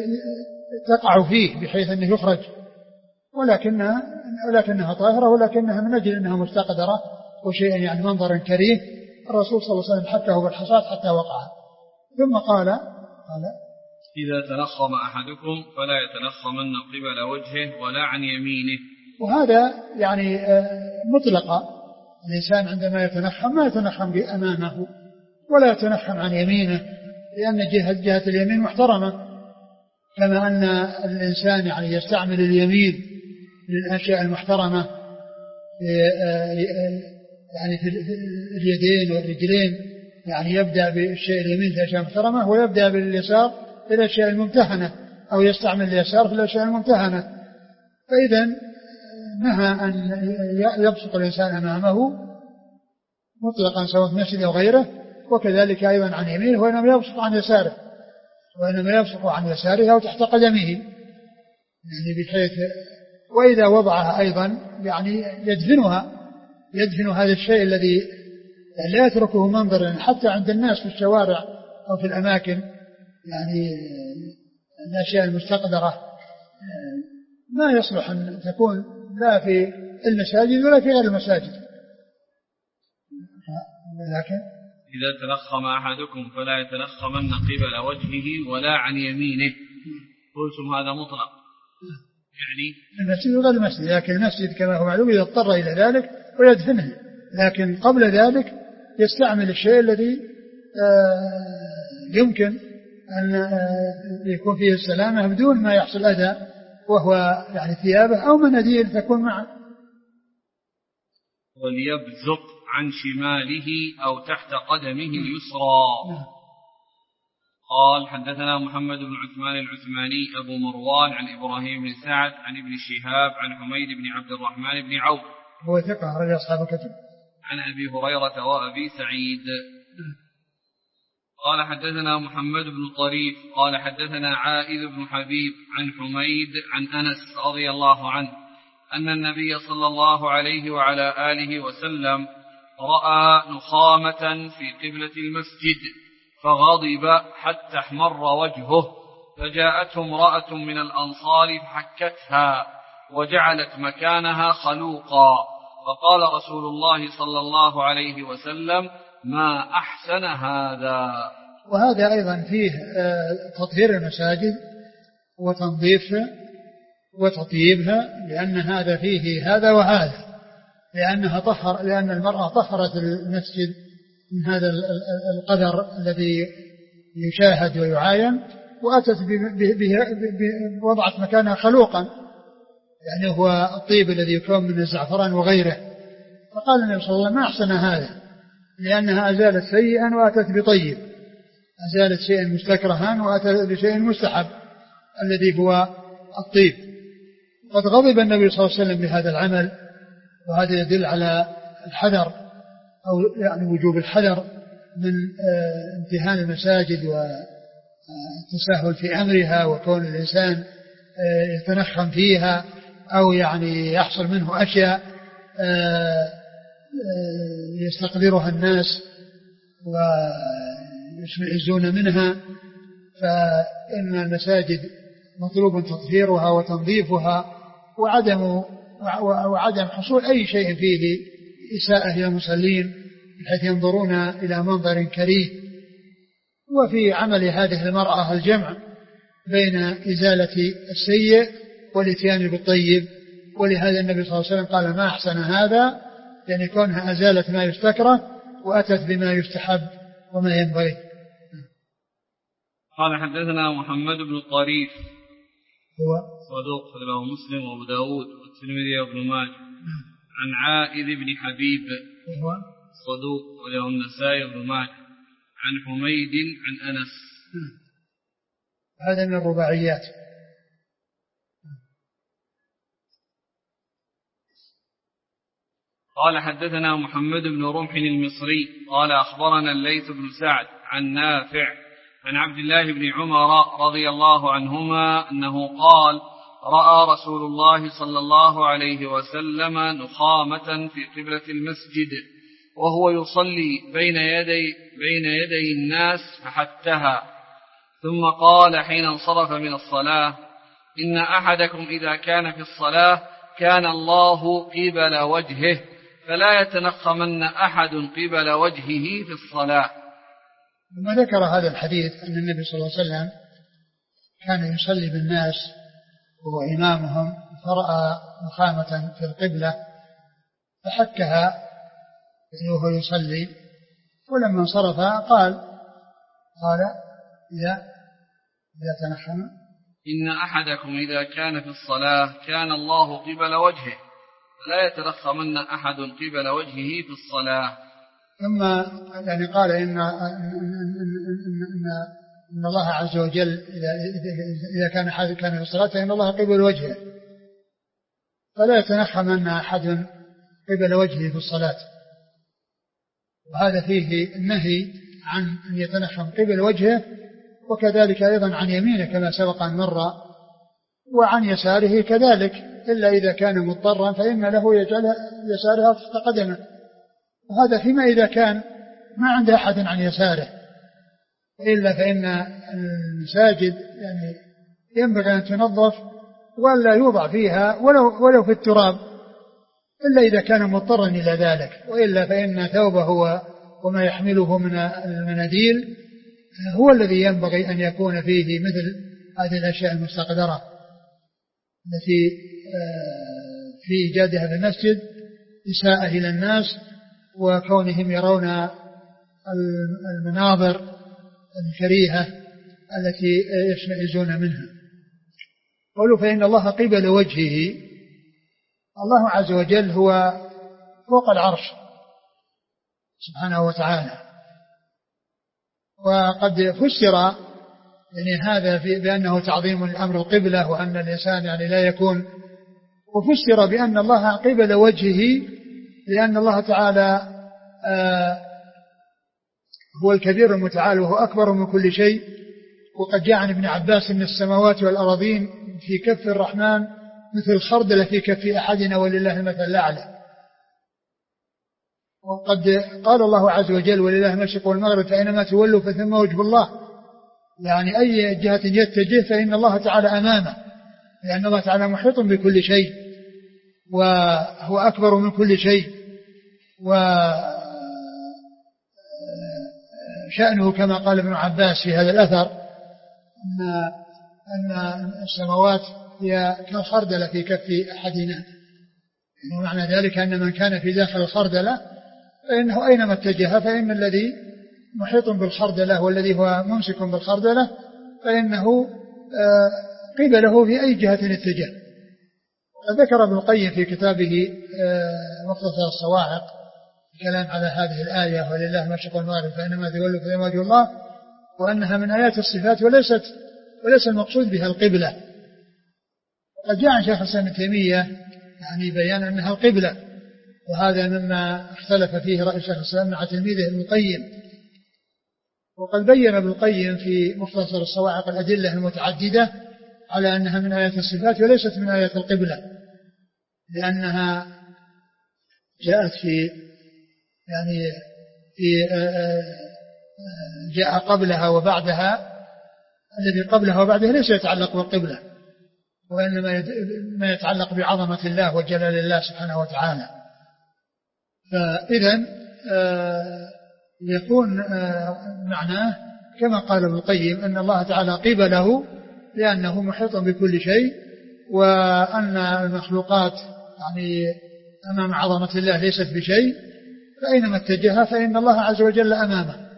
تقع فيه بحيث أنه يخرج، ولكنها, ولكنها طاهرة، ولكنها من أجل أنها مستقدرة وشيء يعني منظر كريم. الرسول صلى الله عليه وسلم حكه بالحصاة حتى وقع، ثم قال قال إذا تنخم أحدكم فلا يتنخمن قبل وجهه ولا عن يمينه. وهذا يعني مطلقة، الإنسان عندما يتنخم ما يتنخم أمامه ولا يتنخم عن يمينه، لأن جهة, جهة اليمين محترمة، كما أن الإنسان يعني يستعمل اليمين للأشياء المحترمة يعني في اليدين والرجلين، يعني يبدأ بالشيء اليمين في الأشياء المحترمة ويبدأ باليسار في الأشياء الممتهنة، أو يستعمل اليسار في الأشياء الممتهنة. فإذا نهى أن يبصق الإنسان أمامه مطلقا سواء في مسجد أو غيره، وكذلك أيضا عن يمينه، وإنما يبصق عن يساره، وإنما يبصق عن يساره أو تحت قدمه، يعني بحيث وإذا وضعها أيضا يعني يدفنها، يدفن هذا الشيء الذي لا يتركه منظرا حتى عند الناس في الشوارع أو في الأماكن، يعني الأشياء المستقدرة ما يصلح أن تكون لا في المساجد ولا في غير المساجد. لكن إذا تنخم أحدكم فلا يتنخمن قبل وجهه ولا عن يمينه، قلتم هذا مطلق يعني المسجد وغير المسجد، لكن المسجد كما هو معلوم إذا اضطر إلى ذلك ويدفنه، لكن قبل ذلك يستعمل الشيء الذي يمكن أن يكون فيه السلامة بدون ما يحصل أذى، وهو يعني ثيابه أو مناديل تكون معه. وليبزق عن شماله أو تحت قدمه اليسرى. قال حدثنا محمد بن عثمان العثماني أبو مروان عن إبراهيم بن سعد عن ابن شهاب عن حميد بن عبد الرحمن بن عوف هو ثقة رضي أصحاب الكتب عن أبي هريرة وأبي سعيد قال حدثنا محمد بن طريف قال حدثنا عائذ بن حبيب عن حميد عن أنس رضي الله عنه أن النبي صلى الله عليه وعلى آله وسلم رأى نخامة في قبلة المسجد فغضب حتى احمر وجهه، فجاءته امرأة من الأنصار فحكتها وجعلت مكانها خلوقا، فقال رسول الله صلى الله عليه وسلم ما أحسن هذا. وهذا أيضا فيه تطهير المساجد وتنظيفها وتطييبها، لأن هذا فيه هذا وهذا، لأنها طهر، لأن المرأة طهرت المسجد من هذا القدر الذي يشاهد ويعاين، وأتت بوضعت مكانها خلوقا، يعني هو الطيب الذي يكون من الزعفران وغيره، فقال النبي صلى الله عليه وسلم ما أحسن هذا، لأنها أزالت سيئا وأتت بطيب، أزالت شيئا مستكرها وأتت بشيء مستحب الذي هو الطيب. قد غضب النبي صلى الله عليه وسلم بهذا العمل، وهذا يدل على الحذر أو يعني وجوب الحذر من امتهان المساجد والتساهل في أمرها، وكون الإنسان يتنخم فيها أو يعني يحصل منه أشياء يستقدرها الناس ويشمئزون منها، فإن المساجد مطلوب تطهيرها وتنظيفها وعدم وعدم حصول أي شيء فيه إساءة إلى المصلين بحيث ينظرون إلى منظر كريه. وفي عمل هذه المرأة الجمع بين إزالة السيء والإتيان بالطيب، ولهذا النبي صلى الله عليه وسلم قال ما أحسن هذا، يعني كونها أزالت ما يستكره وأتت بما يستحب وما ينبغي. قال حدثنا محمد بن الطريف هو صدوق له مسلم وابو داود والترمذي وابن ماجه. عن عائذ بن حبيب هو صدوق وله النسائي وابن ماجه. عن حميد عن أنس. هذا من الرباعيات. قال حدثنا محمد بن رمح المصري قال أخبرنا الليث بن سعد عن نافع عن عبد الله بن عمر رضي الله عنهما أنه قال رأى رسول الله صلى الله عليه وسلم نخامة في قبلة المسجد وهو يصلي بين يدي, بين يدي الناس فحتها، ثم قال حين انصرف من الصلاة إن أحدكم إذا كان في الصلاة كان الله قبل وجهه فلا يتنخمن أحد قبل وجهه في الصلاة. ثم ذكر هذا الحديث أن النبي صلى الله عليه وسلم كان يصلي بالناس وهو إمامهم فرأى نخامة في القبلة فحكها وهو يصلي، ولما انصرف قال قال إذا إذا تنخم إن أحدكم إذا كان في الصلاة كان الله قبل وجهه فلا يتنخمن أحد قبل وجهه في الصلاة. ثم يعني قال إن, إن, إن, إن, إن الله عز وجل إذا, إذا كان أحد كان في الصلاة فإن الله قبل وجهه فلا يتنخمن أحد قبل وجهه في الصلاة، وهذا فيه النهي عن أن يتنخم قبل وجهه، وكذلك أيضا عن يمينه كما سبق أن مر، وعن يساره كذلك إلا إذا كان مضطرا فإن له يجعل يسارها تحت قدمه، وهذا فيما إذا كان ما عند أحد عن يساره، إلا فإن المساجد يعني ينبغي أن تنظف ولا يوضع فيها ولو, ولو في التراب إلا إذا كان مضطرا إلى ذلك، وإلا فإن ثوبه وما يحمله من المناديل هو الذي ينبغي أن يكون فيه مثل هذه الأشياء المستقدرة التي في إيجادها في المسجد إساءة إلى الناس وكونهم يرون المناظر الكريهة التي يشمئزون منها. قالوا فإن الله قبل وجهه، الله عز وجل هو فوق العرش سبحانه وتعالى، وقد فسر يعني هذا بأنه تعظيم الأمر القبلة وأن الإنسان يعني لا يكون، وفسر بأن الله قبل وجهه لأن الله تعالى آه هو الكبير المتعال وهو أكبر من كل شيء، وقد جاء عن ابن عباس أن السماوات والأراضين في كف الرحمن مثل الخردل في كف أحدنا ولله المثل الأعلى. وقد قال الله عز وجل ولله المشرق والمغرب فأينما تولوا فثم وجه الله، يعني أي جهة يتجه فإن الله تعالى أمامه، لأن الله تعالى محيط بكل شيء وهو أكبر من كل شيء، وشأنه كما قال ابن عباس في هذا الأثر أن أن السماوات هي كالخردلة في كف أحدنا، ومعنى ذلك أن من كان في داخل الخردلة فإنه أينما اتجه فإن الذي محيط بالخردلة والذي هو ممسك بالخردلة فإنه قبله في أي جهة اتجه. ذكر ابن القيم في كتابه مختصر الصواعق كلام على هذه الآية ولله المشرق والمغرب فإنما تولوا فثم وجه الله، وأنها من آيات الصفات وليست وليس المقصود بها القبلة. وقد جاء عن شيخ الإسلام ابن تيمية يعني بيان أنها القبلة، وهذا مما اختلف فيه رأي شيخ الإسلام مع تلميذه ابن القيم. وقد بين ابن القيم في مختصر الصواعق الأدلة المتعددة على أنها من آيات الصفات وليست من آيات القبلة، لأنها جاءت في يعني في جاء قبلها وبعدها، الذي قبلها وبعدها ليس يتعلق بالقبلة، وإنما ما يتعلق بعظمة الله وجلال الله سبحانه وتعالى. فإذا يكون معناه كما قال ابن القيم أن الله تعالى قبله لأنه محيط بكل شيء، وأن المخلوقات يعني أمام عظمة الله ليست بشيء، فأينما اتجهها فإن الله عز وجل أمامه.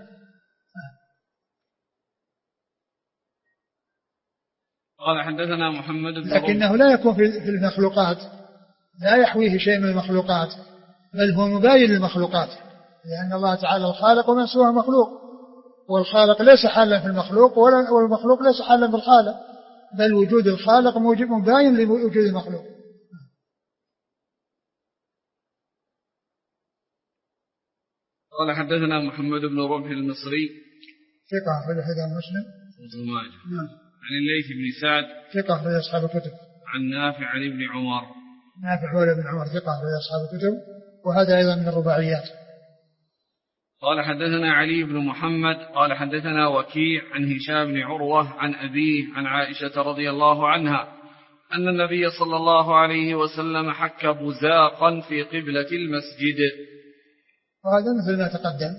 قال حدثنا محمد بن لكنه لا يكون في المخلوقات، لا يحويه شيء من المخلوقات، بل هو مباين للمخلوقات، لأن الله تعالى الخالق وما سواه مخلوق، والخالق ليس حالا في المخلوق والمخلوق ليس حالا في الخالق، بل وجود الخالق موجب مباين لوجود المخلوق. قال حدثنا محمد بن رمح المصري ثقة في الحديث مسلم نعم. عن الليث بن سعد ثقة في أصحاب الكتب. عن نافع عن ابن عمر نافع مولى بن عمر ثقة في أصحاب الكتب، وهذا أيضا من الرباعيات. قال حدثنا علي بن محمد قال حدثنا وكيع عن هشام بن عروة عن أبيه عن عائشة رضي الله عنها أن النبي صلى الله عليه وسلم حك بزاقا في قبلة المسجد، وهذا مثل ما تقدم.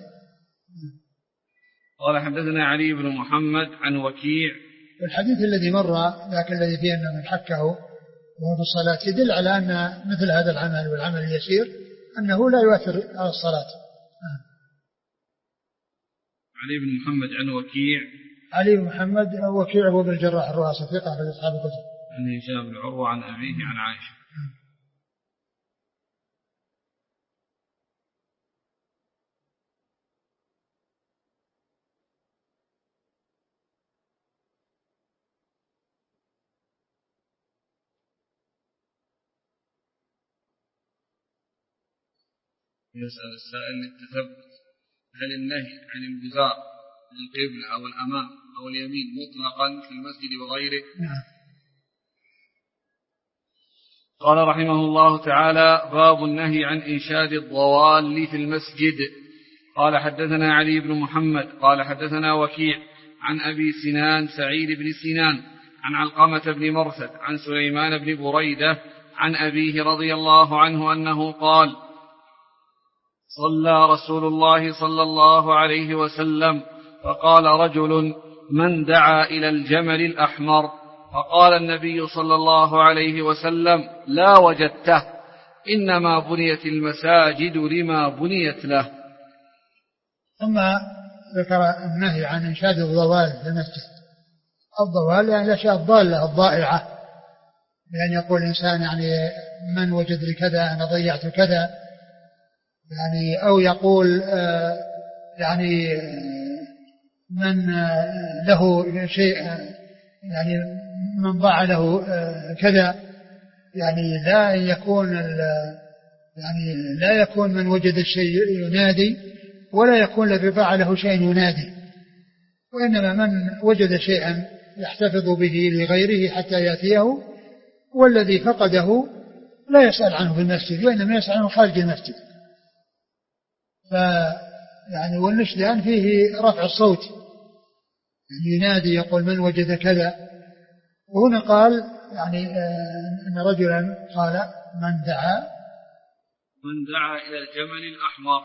قال حدثنا علي بن محمد عن وكيع. الحديث الذي مر لكن الذي فيه أن من حكه وهو في الصلاة يدل على أن مثل هذا العمل والعمل اليسير أنه لا يؤثر على الصلاة. علي بن محمد عن وكيع. علي بن محمد وكيع هو بن الجراح الرؤاسي ثقة في أصحاب الكتب. عن هشام بن عروة عن أبيه عن عائشة. يسأل السائل للتثبت: هل النهي عن البزاق للقبلة أو الأمام أو اليمين مطلقا في المسجد وغيره؟ نعم. قال رحمه الله تعالى: باب النهي عن إنشاد الضوال في المسجد. قال حدثنا علي بن محمد قال حدثنا وكيع عن أبي سنان سعيد بن سنان عن علقمة بن مرثد عن سليمان بن بريدة عن أبيه رضي الله عنه أنه قال: صلى رسول الله صلى الله عليه وسلم فقال رجل: من دعا إلى الجمل الأحمر؟ فقال النبي صلى الله عليه وسلم: لا وجدته، إنما بنيت المساجد لما بنيت له. ثم ذكر النهي عن إنشاد الضوال في المسجد. الضوال يعني الأشياء الضالة الضائعة، يعني يقول الإنسان يعني من وجد لي كذا أنا ضيعت كذا، يعني أو يقول آه يعني من آه له شيء آه يعني من ضاع له آه كذا، يعني لا يكون يعني لا يكون من وجد الشيء ينادي، ولا يكون الذي ضاع له شيء ينادي، وإنما من وجد شيئا يحتفظ به لغيره حتى يأتيه، والذي فقده لا يسأل عنه في المسجد وإنما يسأل عنه خارج المسجد. ف يعني والنشدان فيه رفع الصوت، يعني ينادي يقول من وجد كذا. وهنا قال يعني أن رجلا قال من دعا من دعا إلى الجمل الأحمر،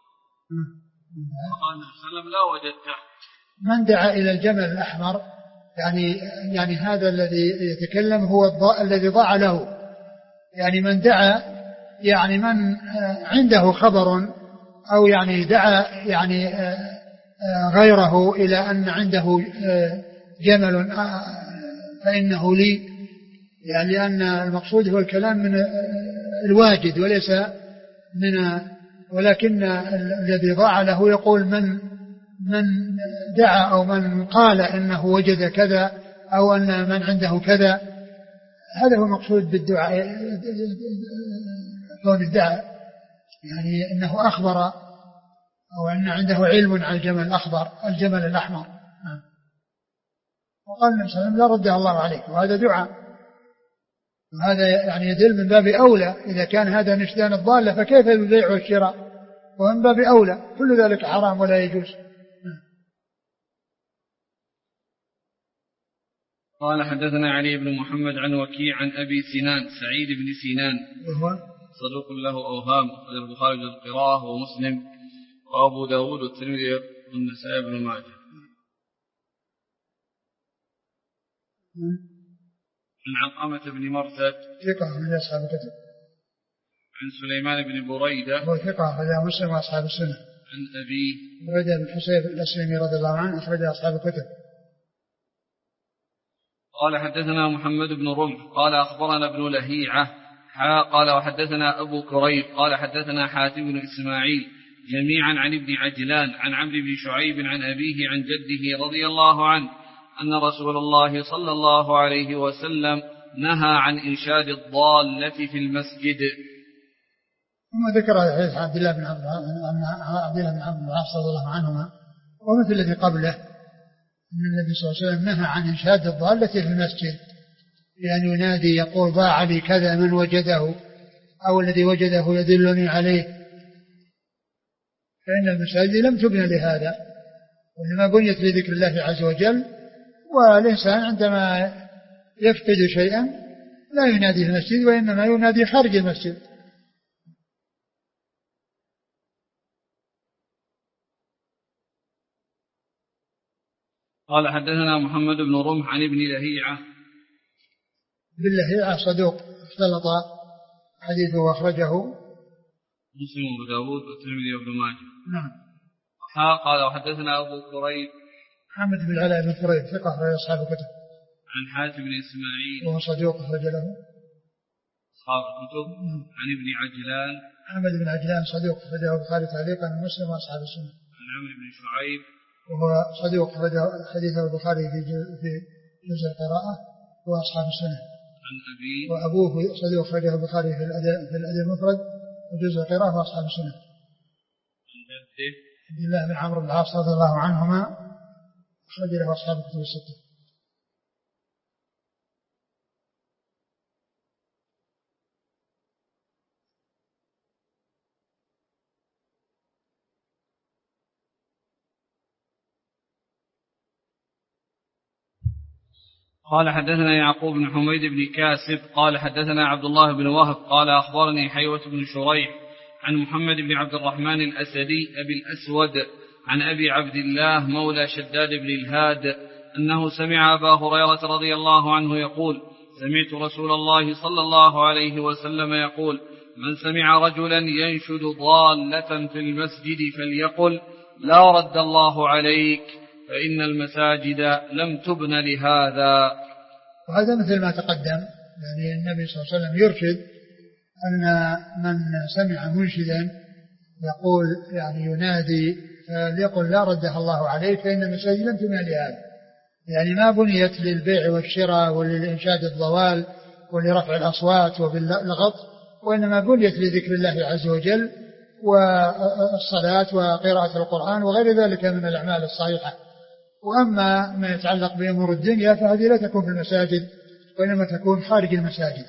فقال النبي صلى الله عليه وسلم: لا وجدته. من دعا إلى الجمل الأحمر يعني يعني هذا الذي يتكلم هو الضاء الذي ضاع له، يعني من دعا يعني من عنده خبر أو يعني دعا يعني غيره إلى أن عنده جمل فإنه لي، يعني لأن المقصود هو الكلام من الواجد وليس من، ولكن الذي ضاع له يقول من من دعا أو من قال إنه وجد كذا أو أن من عنده كذا، هذا هو المقصود بالدعاء، كون الدعاء يعني أنه أخبر أو أن عنده علم عن الجمل الأخضر الجمل الأحمر. وقال النبي صلى الله عليه وسلم لا ردها الله عليك، وهذا دعاء. وهذا يعني يدل من باب أولى، إذا كان هذا نشدان الضالة فكيف البيع والشراء؟ ومن باب أولى كل ذلك حرام ولا يجوز. قال حدثنا علي بن محمد عن وكيع عن أبي سنان سعيد بن سنان وهو صدوق له أوهام، أخرج البخاري القراءة ومسلم وأبو داود والترمذي والنسائي بن ماجه. عن علقمة بن مرثد ثقة من أصحاب الكتب. عن سليمان بن بريدة هو ثقة أخرجه مسلم وأصحاب السنة. عن أبيه بريدة بن حصيب الأسلمي رضي الله عنه أخرج أصحاب الكتب. قال حدثنا محمد بن رمح قال أخبرنا ابن لهيعة قال وحدثنا أبو كريب قال حدثنا حاتم بن إسماعيل جميعا عن ابن عجلان عن عمرو بن شعيب عن أبيه عن جده رضي الله عنه أن رسول الله صلى الله عليه وسلم نهى عن إنشاد الضالة في المسجد. ثم ذكر حديث عبد الله بن عبد الله بن عبد العاص رضي الله عنهما ومثل الذي قبله أن النبي صلى الله عليه وسلم نهى عن إنشاد الضالة في المسجد، لأن ينادي يقول ضاع لي كذا من وجده أو الذي وجده يدلني عليه، فإن المساجد لم تبنى لهذا، وإنما بنيت لذكر الله عز وجل. والإنسان عندما يفقد شيئا لا ينادي في المسجد وإنما ينادي خارج المسجد. قال حدثنا محمد بن رمح عن ابن لهيعة. ابن لهيعة صدوق اختلط حديثه وأخرجه مسلم وابو داود والترمذي وابن ماجه. نعم. قال وحدثنا أبو كريب محمد بن العلاء بن كريب ثقة أخرج أصحاب الكتب. عن حاتم بن إسماعيل وهو صدوق أخرج له أصحاب الكتب. عن ابن عجلان محمد بن عجلان صدوق أخرجه البخاري تعليقا ومسلم وأصحاب السنة. عن عمرو بن شعيب وهو صدوق أخرج حديثه البخاري في في جزء القراءة وأصحاب السنة. عن أبيه وأبوه صدوق أخرجه البخاري في الأداء في الأداء المفرد وجزء القراءة وأصحاب السنة. عن جده عبد الله بن عمرو بن العاص رضي الله عنهما أخرج له أصحاب الكتب الستة. قال حدثنا يعقوب بن حميد بن كاسب قال حدثنا عبد الله بن وهب قال أخبرني حيوة بن شريح عن محمد بن عبد الرحمن الأسدي أبي الأسود عن أبي عبد الله مولى شداد بن الهاد أنه سمع أبا هريرة رضي الله عنه يقول سمعت رسول الله صلى الله عليه وسلم يقول من سمع رجلا ينشد ضالة في المسجد فليقل لا رد الله عليك فإن المساجد لم تبن لهذا. وهذا مثل ما تقدم، يعني النبي صلى الله عليه وسلم يرشد أن من سمع منشدا يقول يعني ينادي فليقل لا ردها الله عليك فإن المساجد لم تبن لهذا، يعني ما بنيت للبيع والشراء وللإنشاد الضوال ولرفع الأصوات وباللغط، وإنما بنيت لذكر الله عز وجل والصلاة وقراءة القرآن وغير ذلك من الأعمال الصحيحة. وأما ما يتعلق بأمور الدنيا فهذه لا تكون في المساجد وإنما تكون خارج المساجد.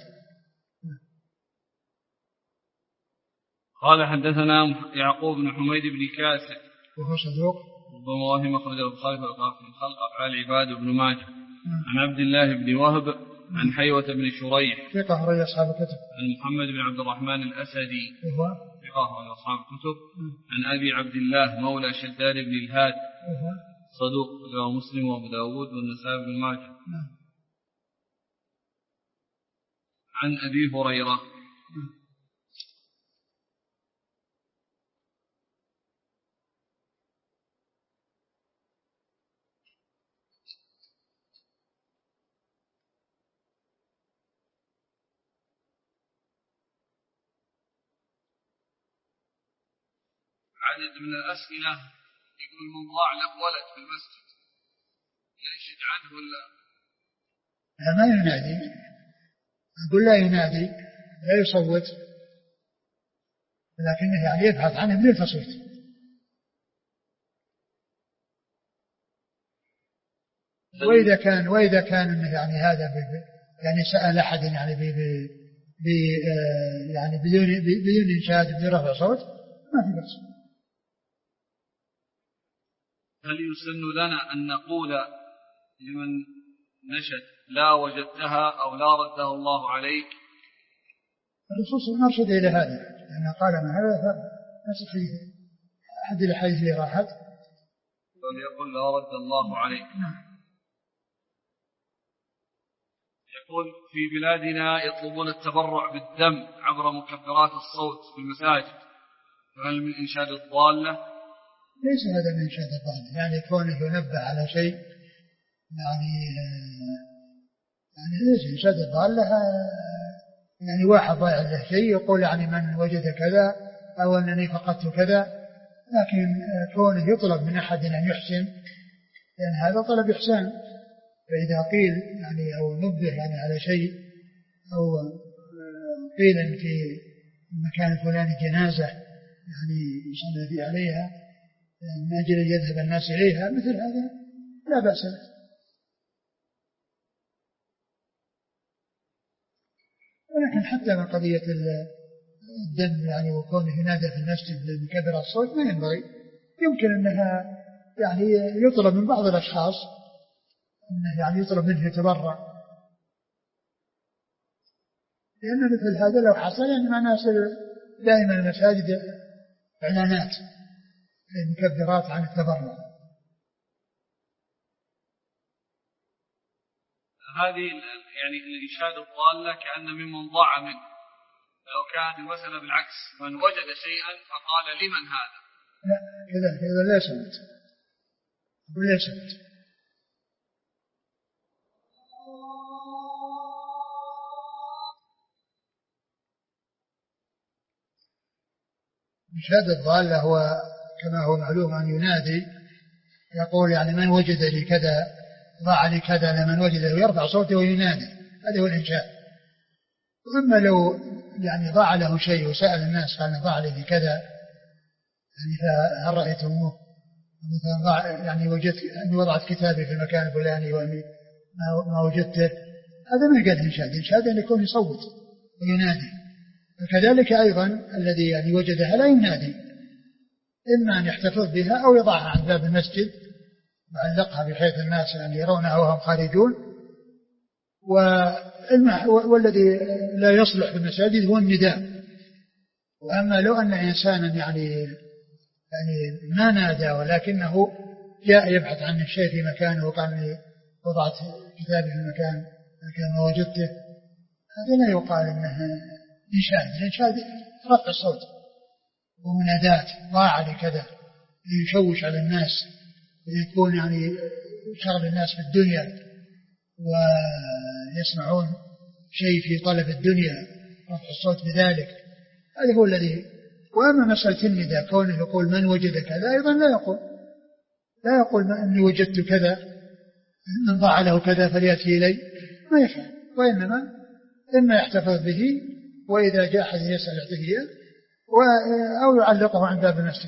قال حدثنا يعقوب بن حميد بن كاسب وهو صدوق ربما وهم أخرج البخاري في الخلق أفعال العباد وابن ماجه. عن عبد الله بن وهب عن حيوة بن شريح ثقة أخرج أصحاب الكتب. عن محمد بن عبد الرحمن الأسدي وهو ثقة أخرج أصحاب الكتب. عن أبي عبد الله مولى شداد بن الهاد وهو صدوق رواه مسلم وابو داود والنسائي بن ماجه. عن أبي هريرة عدد من الأسئلة يقول من ضاع له ولد في المسجد ينشد عنه ولا لا ما ينادي، أقول لا ينادي لا يصوت، لكنه يعني يبحث عنه من التصويت. وإذا كان وإذا كان يعني هذا يعني سأل أحد يعني ب ب يعني بدون بدون إنشاد بدون رفع صوت ما في بأس. هل يسن لنا أن نقول لمن نشد لا وجدتها أو لا رده الله عليك؟ الرسول نرشد إلى هذا لأن قال ما هذا فنسخ أحد الحديث اللي راحت وليقول لا رد الله عليك. نعم. يقول في بلادنا يطلبون التبرع بالدم عبر مكبرات الصوت في المساجد، فهل من إنشاد الضالة؟ ليس هذا من إنشاد الضالة، يعني كونه ينبه على شيء يعني يعني ليس إنشاد الضالة، يعني واحد ضايع له شيء يقول يعني من وجد كذا أو أنني فقدت كذا، لكن كونه يطلب من أحد أن يحسن لأن هذا طلب إحسان. فإذا قيل يعني أو نبه يعني على شيء أو قيل إن في المكان الفلاني جنازة يعني يصلي في عليها من أجل أن يذهب الناس إليها مثل هذا لا بأس به. ولكن حتى من قضية الدم يعني وكونه ينادى في المسجد بكبر الصوت ما ينبغي، يمكن أنها يعني يطلب من بعض الأشخاص أنه يعني يطلب منه يتبرع، لأن مثل هذا لو حصل يعني ما ناصر دائما المساجد إعلانات للمكبرات عن التبرع. هذه يعني الإنشاد الضالة كأن ممن ضاع منه، لو كانت المسألة بالعكس من وجد شيئا فقال لمن هذا؟ لا كذا كذا لا سمت ولا سمت. إنشاد الضالة هو كما هو معلوم أن ينادي يقول يعني من وجد لي كذا ضاع لي كذا لمن وجده ويرفع صوته وينادي، هذا هو الإنشاد. وإما لو يعني ضاع له شيء وسأل الناس قال ضاع لي كذا يعني هل رأيتموه مثلا ضاع يعني وجدت أني وضعت كتابي في المكان الفلاني وأني ما وجدته، هذا ما قال إنشاد. إنشاد أن يكون يصوت وينادي. وكذلك أيضا الذي يعني وجدها لا ينادي، إما أن يحتفظ بها أو يضعها عند باب المسجد وعلقها بحيث الناس يعني يرونها وهم خارجون. والذي لا يصلح في المساجد هو النداء. وأما لو أن إنسانا يعني يعني ما نادى ولكنه جاء يبحث عن الشيء في مكانه وقال لي وضعت كتابي في المكان مكان ما وجدته، هذا لا يقال إنه إنشاد. الإنشاد رفع الصوت ومنادات ضاع لكذا ليشوش على الناس ويكون يعني شغل الناس في الدنيا ويسمعون شيء في طلب الدنيا رفع الصوت بذلك، هذا هو الذي. وأما مسألة النداء كونه يقول من وجد كذا أيضا لا يقول لا يقول أني وجدت كذا من ضاع له كذا فليأتي إلي، ما يفعل. وإنما إما يحتفظ به وإذا جاء أحد يسأل يعطيه أو يعلقه عند باب المسجد.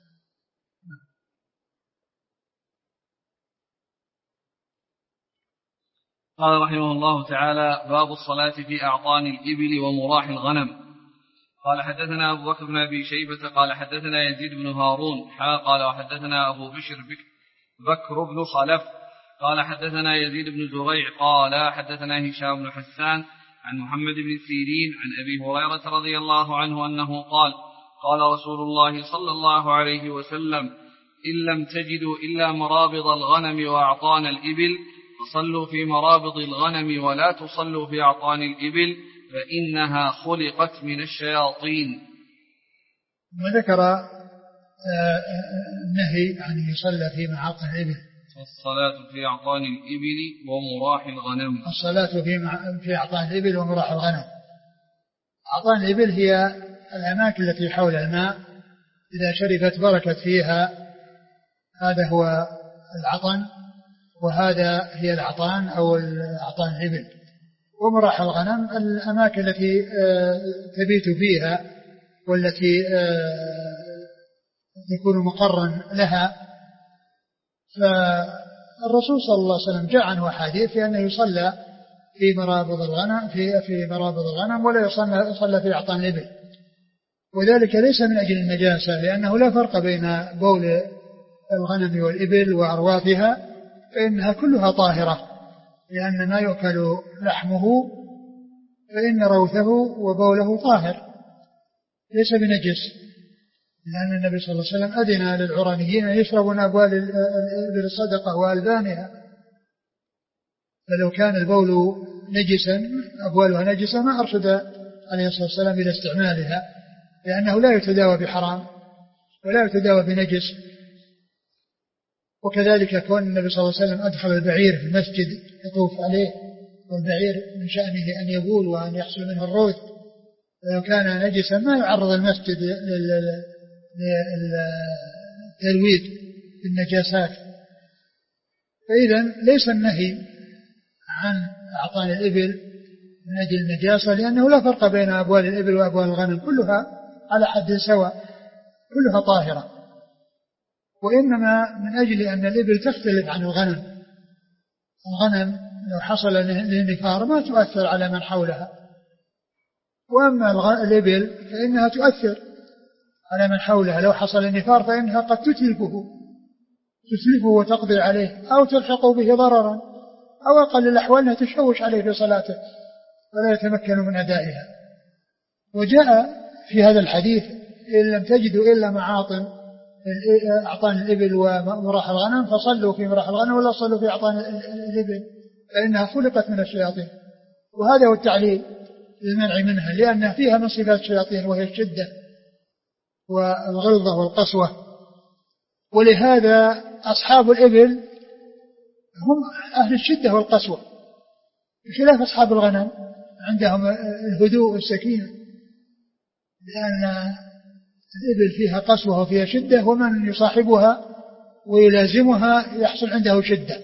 قال رحمه الله تعالى: باب الصلاة في أعطان الإبل ومراح الغنم. قال حدثنا أبو بكر بن أبي شيبة قال حدثنا يزيد بن هارون حا قال وحدثنا أبو بشر بكر بن خلف قال حدثنا يزيد بن زريع قال حدثنا هشام بن حسان عن محمد بن سيرين عن أبي هريرة رضي الله عنه أنه قال: قال رسول الله صلى الله عليه وسلم: إن لم تجدوا إلا مرابض الغنم وأعطان الإبل فصلوا في مرابض الغنم ولا تصلوا في أعطان الإبل فإنها خلقت من الشياطين. وذكر النهي عن يصلى في معاطن الإبل. الصلاة في أعطان الإبل ومراح الغنم. الصلاة في في أعطان الإبل ومراح الغنم. أعطان الإبل هي الأماكن التي حول الماء إذا شربت بركت فيها، هذا هو العطن، وهذا هي الأعطان أو أعطان الإبل. ومراح الغنم الأماكن التي تبيت فيها والتي تكون مقرا لها. الرسول صلى الله عليه وسلم جاء عنه أحاديث في أنه يصلى في مرابض الغنم في في مرابض الغنم ولا يصلى, يصلى في أعطان الإبل، وذلك ليس من أجل النجاسة، لأنه لا فرق بين بول الغنم والإبل وأرواثها، فإنها كلها طاهرة، لأن ما يؤكل لحمه فإن روثه وبوله طاهر ليس بنجس، لأن النبي صلى الله عليه وسلم أذن للعرانيين أن يشربون أبوال الإبل الصدقة وألبانها، فلو كان البول نجسا أبوالها نجسة ما أرشد عليه الصلاة والسلام إلى استعمالها، لأنه لا يتداوى بحرام ولا يتداوى بنجس. وكذلك كون النبي صلى الله عليه وسلم أدخل البعير في المسجد يطوف عليه، والبعير من شأنه أن يبول وأن يحصل منه الروث، لو كان نجسا ما يعرض المسجد للتلويث بالنجاسات. فإذا ليس النهي عن أعطان الإبل من أجل النجاسة، لأنه لا فرق بين أبوال الإبل وأبوال الغنم، كلها على حد سواء كلها طاهرة، وإنما من أجل أن الإبل تختلف عن الغنم. الغنم لو حصل للنفار ما تؤثر على من حولها، وأما الإبل فإنها تؤثر على من حولها، لو حصل النفار فإنها قد تتلفه تتلفه وتقضي عليه أو تلحق به ضررا، أو أقل الأحوال أنها تشوش عليه في صلاته ولا يتمكن من أدائها. وجاء في هذا الحديث إن لم تجدوا إلا معاطن أعطان الإبل ومراح الغنم فصلوا في مراح الغنم ولا صلوا في أعطان الإبل، فإنها خلقت من الشياطين. وهذا هو التعليل للمنع منها، لأنها فيها من صفات الشياطين وهي الشدة والغلظة والقسوة. ولهذا أصحاب الإبل هم أهل الشدة والقسوة، بخلاف أصحاب الغنم عندهم الهدوء والسكينة، لأن الإبل فيها قسوة وفيها شدة، ومن يصاحبها ويلازمها يحصل عنده شدة،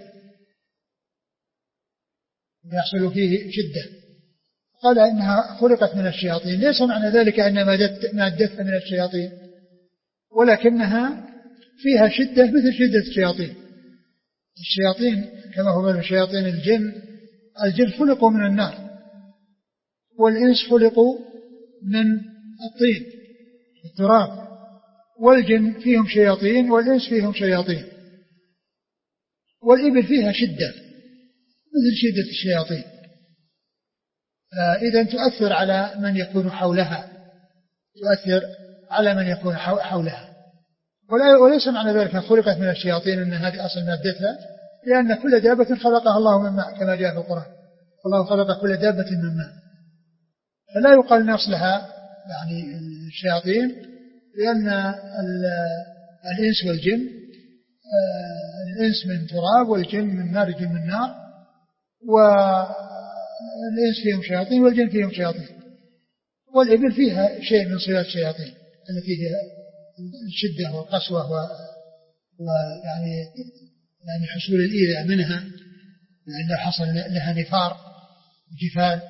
يحصل فيه شدة. قال إنها خلقت من الشياطين، ليس معنى ذلك أن مادتها من الشياطين، ولكنها فيها شدة مثل شدة الشياطين. الشياطين كما هو من شياطين الجن، الجن خلقوا من النار، والإنس خلقوا من الطين التراب، والجن فيهم شياطين والإنس فيهم شياطين. والإبل فيها شدة مثل شدة الشياطين، إذن تؤثر على من يكون حولها، تؤثر على من يكون حولها. وليس معنى ذلك خلقت من الشياطين أن هذه أصل مادتها، لأن كل دابة خلقها الله من ماء كما جاء في القرآن، الله خلق كل دابة من ماء، فلا يقال أن أصلها يعني الشياطين، لأن الإنس والجن، الإنس من تراب والجن من نار، الجن من نار، والإنس فيهم شياطين والجن فيهم شياطين. والإبل فيها شيء من صفات الشياطين التي هي الشدة والقسوة ويعني يعني حصول الإيذاء منها، لأنه حصل لها نفار وجفال.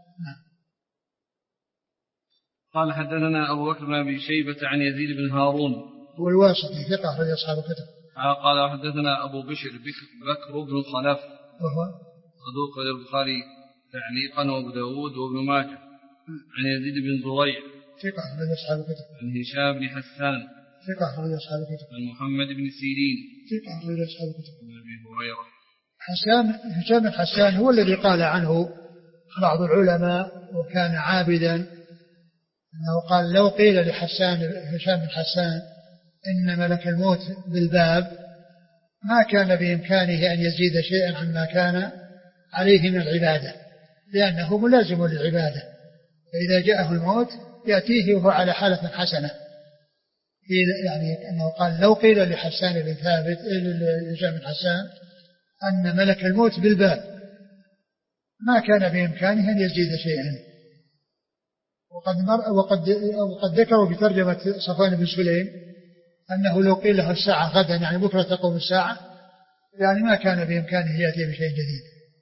قال حدثنا أبو بكر بن أبي شيبة عن يزيد بن هارون والواسطي ثقة أخرج أصحاب الكتب. قال حدثنا أبو بشر بكر بن خلف وهو صدوق للبخاري تعليقا وأبو داود وابن ماجه. عن يزيد بن زريع ثقة أخرج أصحاب الكتب. عن هشام بن حسان ثقة أخرج أصحاب الكتب. عن محمد بن سيرين ثقة أخرج أصحاب الكتب. عن أبي هريرة. حسان هشام بن حسان هو الذي قال عنه بعض العلماء وكان عابدا، أنه قال لو قيل لحسان هشام بن حسان إن ملك الموت بالباب ما كان بإمكانه أن يزيد شيئا عما كان عليه من العبادة، لأنه ملازم للعبادة، فإذا جاءه الموت يأتيه وهو على حالة حسنة. يعني أنه قال لو قيل لحسان بن ثابت هشام بن حسان أن ملك الموت بالباب ما كان بإمكانه أن يزيد شيئا. وقد, مر وقد, وقد ذكروا بترجمة صفوان بن سليم أنه لو قيل له الساعة غدا يعني بكرة تقوم الساعة، يعني ما كان بإمكانه يأتي بشيء جديد.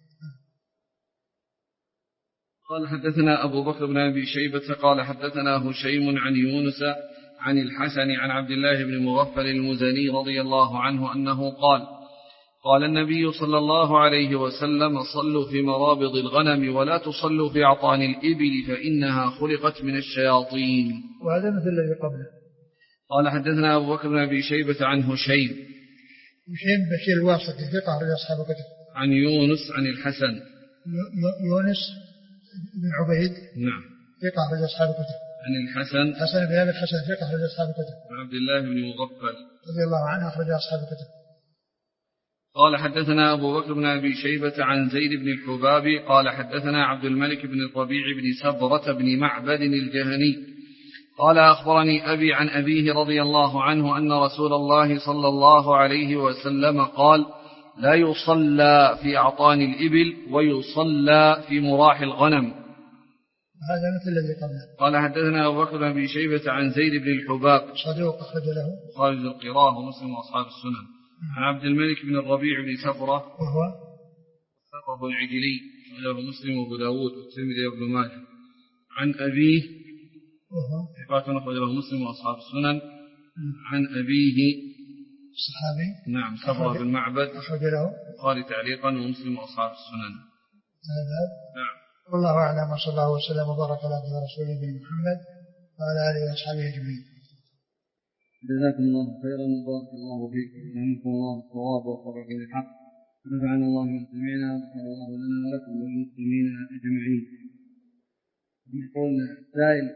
قال حدثنا أبو بكر بن أبي شيبة قال حدثنا هشيم عن يونس عن الحسن عن عبد الله بن مغفل المزني رضي الله عنه أنه قال قال النبي صلى الله عليه وسلم صلوا في مرابض الغنم ولا تصلوا في أعطان الإبل فإنها خلقت من الشياطين. وهذا مثل الذي قبله. قال حدثنا أبو بكر بن أبي شيبة عن هشيم هشيم بشير الواسطي ثقة أخرج أصحاب الكتب. عن يونس عن الحسن يونس بن عبيد نعم ثقة أخرج أصحاب الكتب. عن الحسن حسن بن أبي الحسن ثقة أخرج أصحاب الكتب. عن عبد الله بن مغفل رضي الله عنه أخرج أصحاب الكتب. قال حدثنا أبو بكر بن أبي شيبة عن زيد بن الحباب قال حدثنا عبد الملك بن الربيع بن سبرة بن معبد الجهني قال أخبرني أبي عن أبيه رضي الله عنه أن رسول الله صلى الله عليه وسلم قال لا يصلى في أعطان الإبل ويصلى في مراح الغنم. هذا مثل الذي قبله. قال حدثنا أبو بكر بن أبي شيبة عن زيد بن الحباب صدوق أخرج له خارج القراءة ومسلم وأصحاب السنن. عن عبد الملك بن الربيع بن سفرة وهو سفرة العجلي وله مسلم وابو داود والترمذي وابن ماجه. عن أبيه وهو ثقة أخرج له مسلم وأصحاب السنن. عن أبيه الصحابي نعم سفرة بن معبد أخرج له البخاري تعليقا ومسلم وأصحاب السنن. هذا نعم. والله أعلم وصلى الله وسلم وبارك على رسوله محمد وعلى آله وأصحابه أجمعين. جزاكم الله خيرا وبارك الله فيكم ونعمكم الله الصواب ووفقكم للحق ونفعنا الله بما سمعنا وغفر الله لنا ولكم وللمسلمين اجمعين. يقول السائل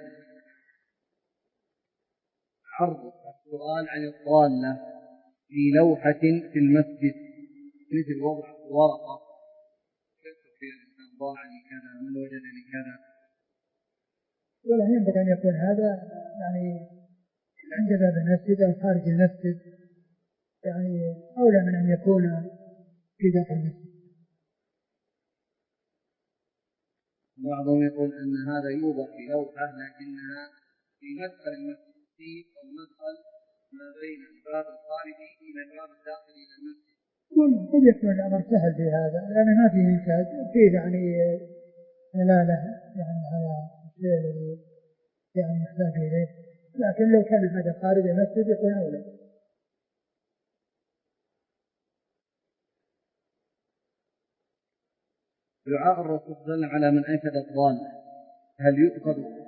عرض السؤال عن الضالة في لوحة في المسجد مثل وضع ورقة يكتب فيها الإنسان ضاعني كذا من وجدني كذا. ولا ينبغي أن يكون هذا يعني عند باب المسجد أو خارج المسجد، يعني أولى من أن يكون في داخل المسجد. بعضهم يقول أن هذا يوضع في لوحة لكنها في مدخل المسجد أو مدخل ما بين الباب الخارجي إلى الباب الداخلي إلى المسجد. قد يكون الأمر سهل في هذا لأن ما فيه إنتاج، فيه يعني دلالة يعني على الشيء الذي يعني يحتاج إليه، لكن لو كان هذا خارج المسجد يكون أولى. دعاء الرسول صلى الله عليه وسلم على من أنشد الضالة هل يؤخذ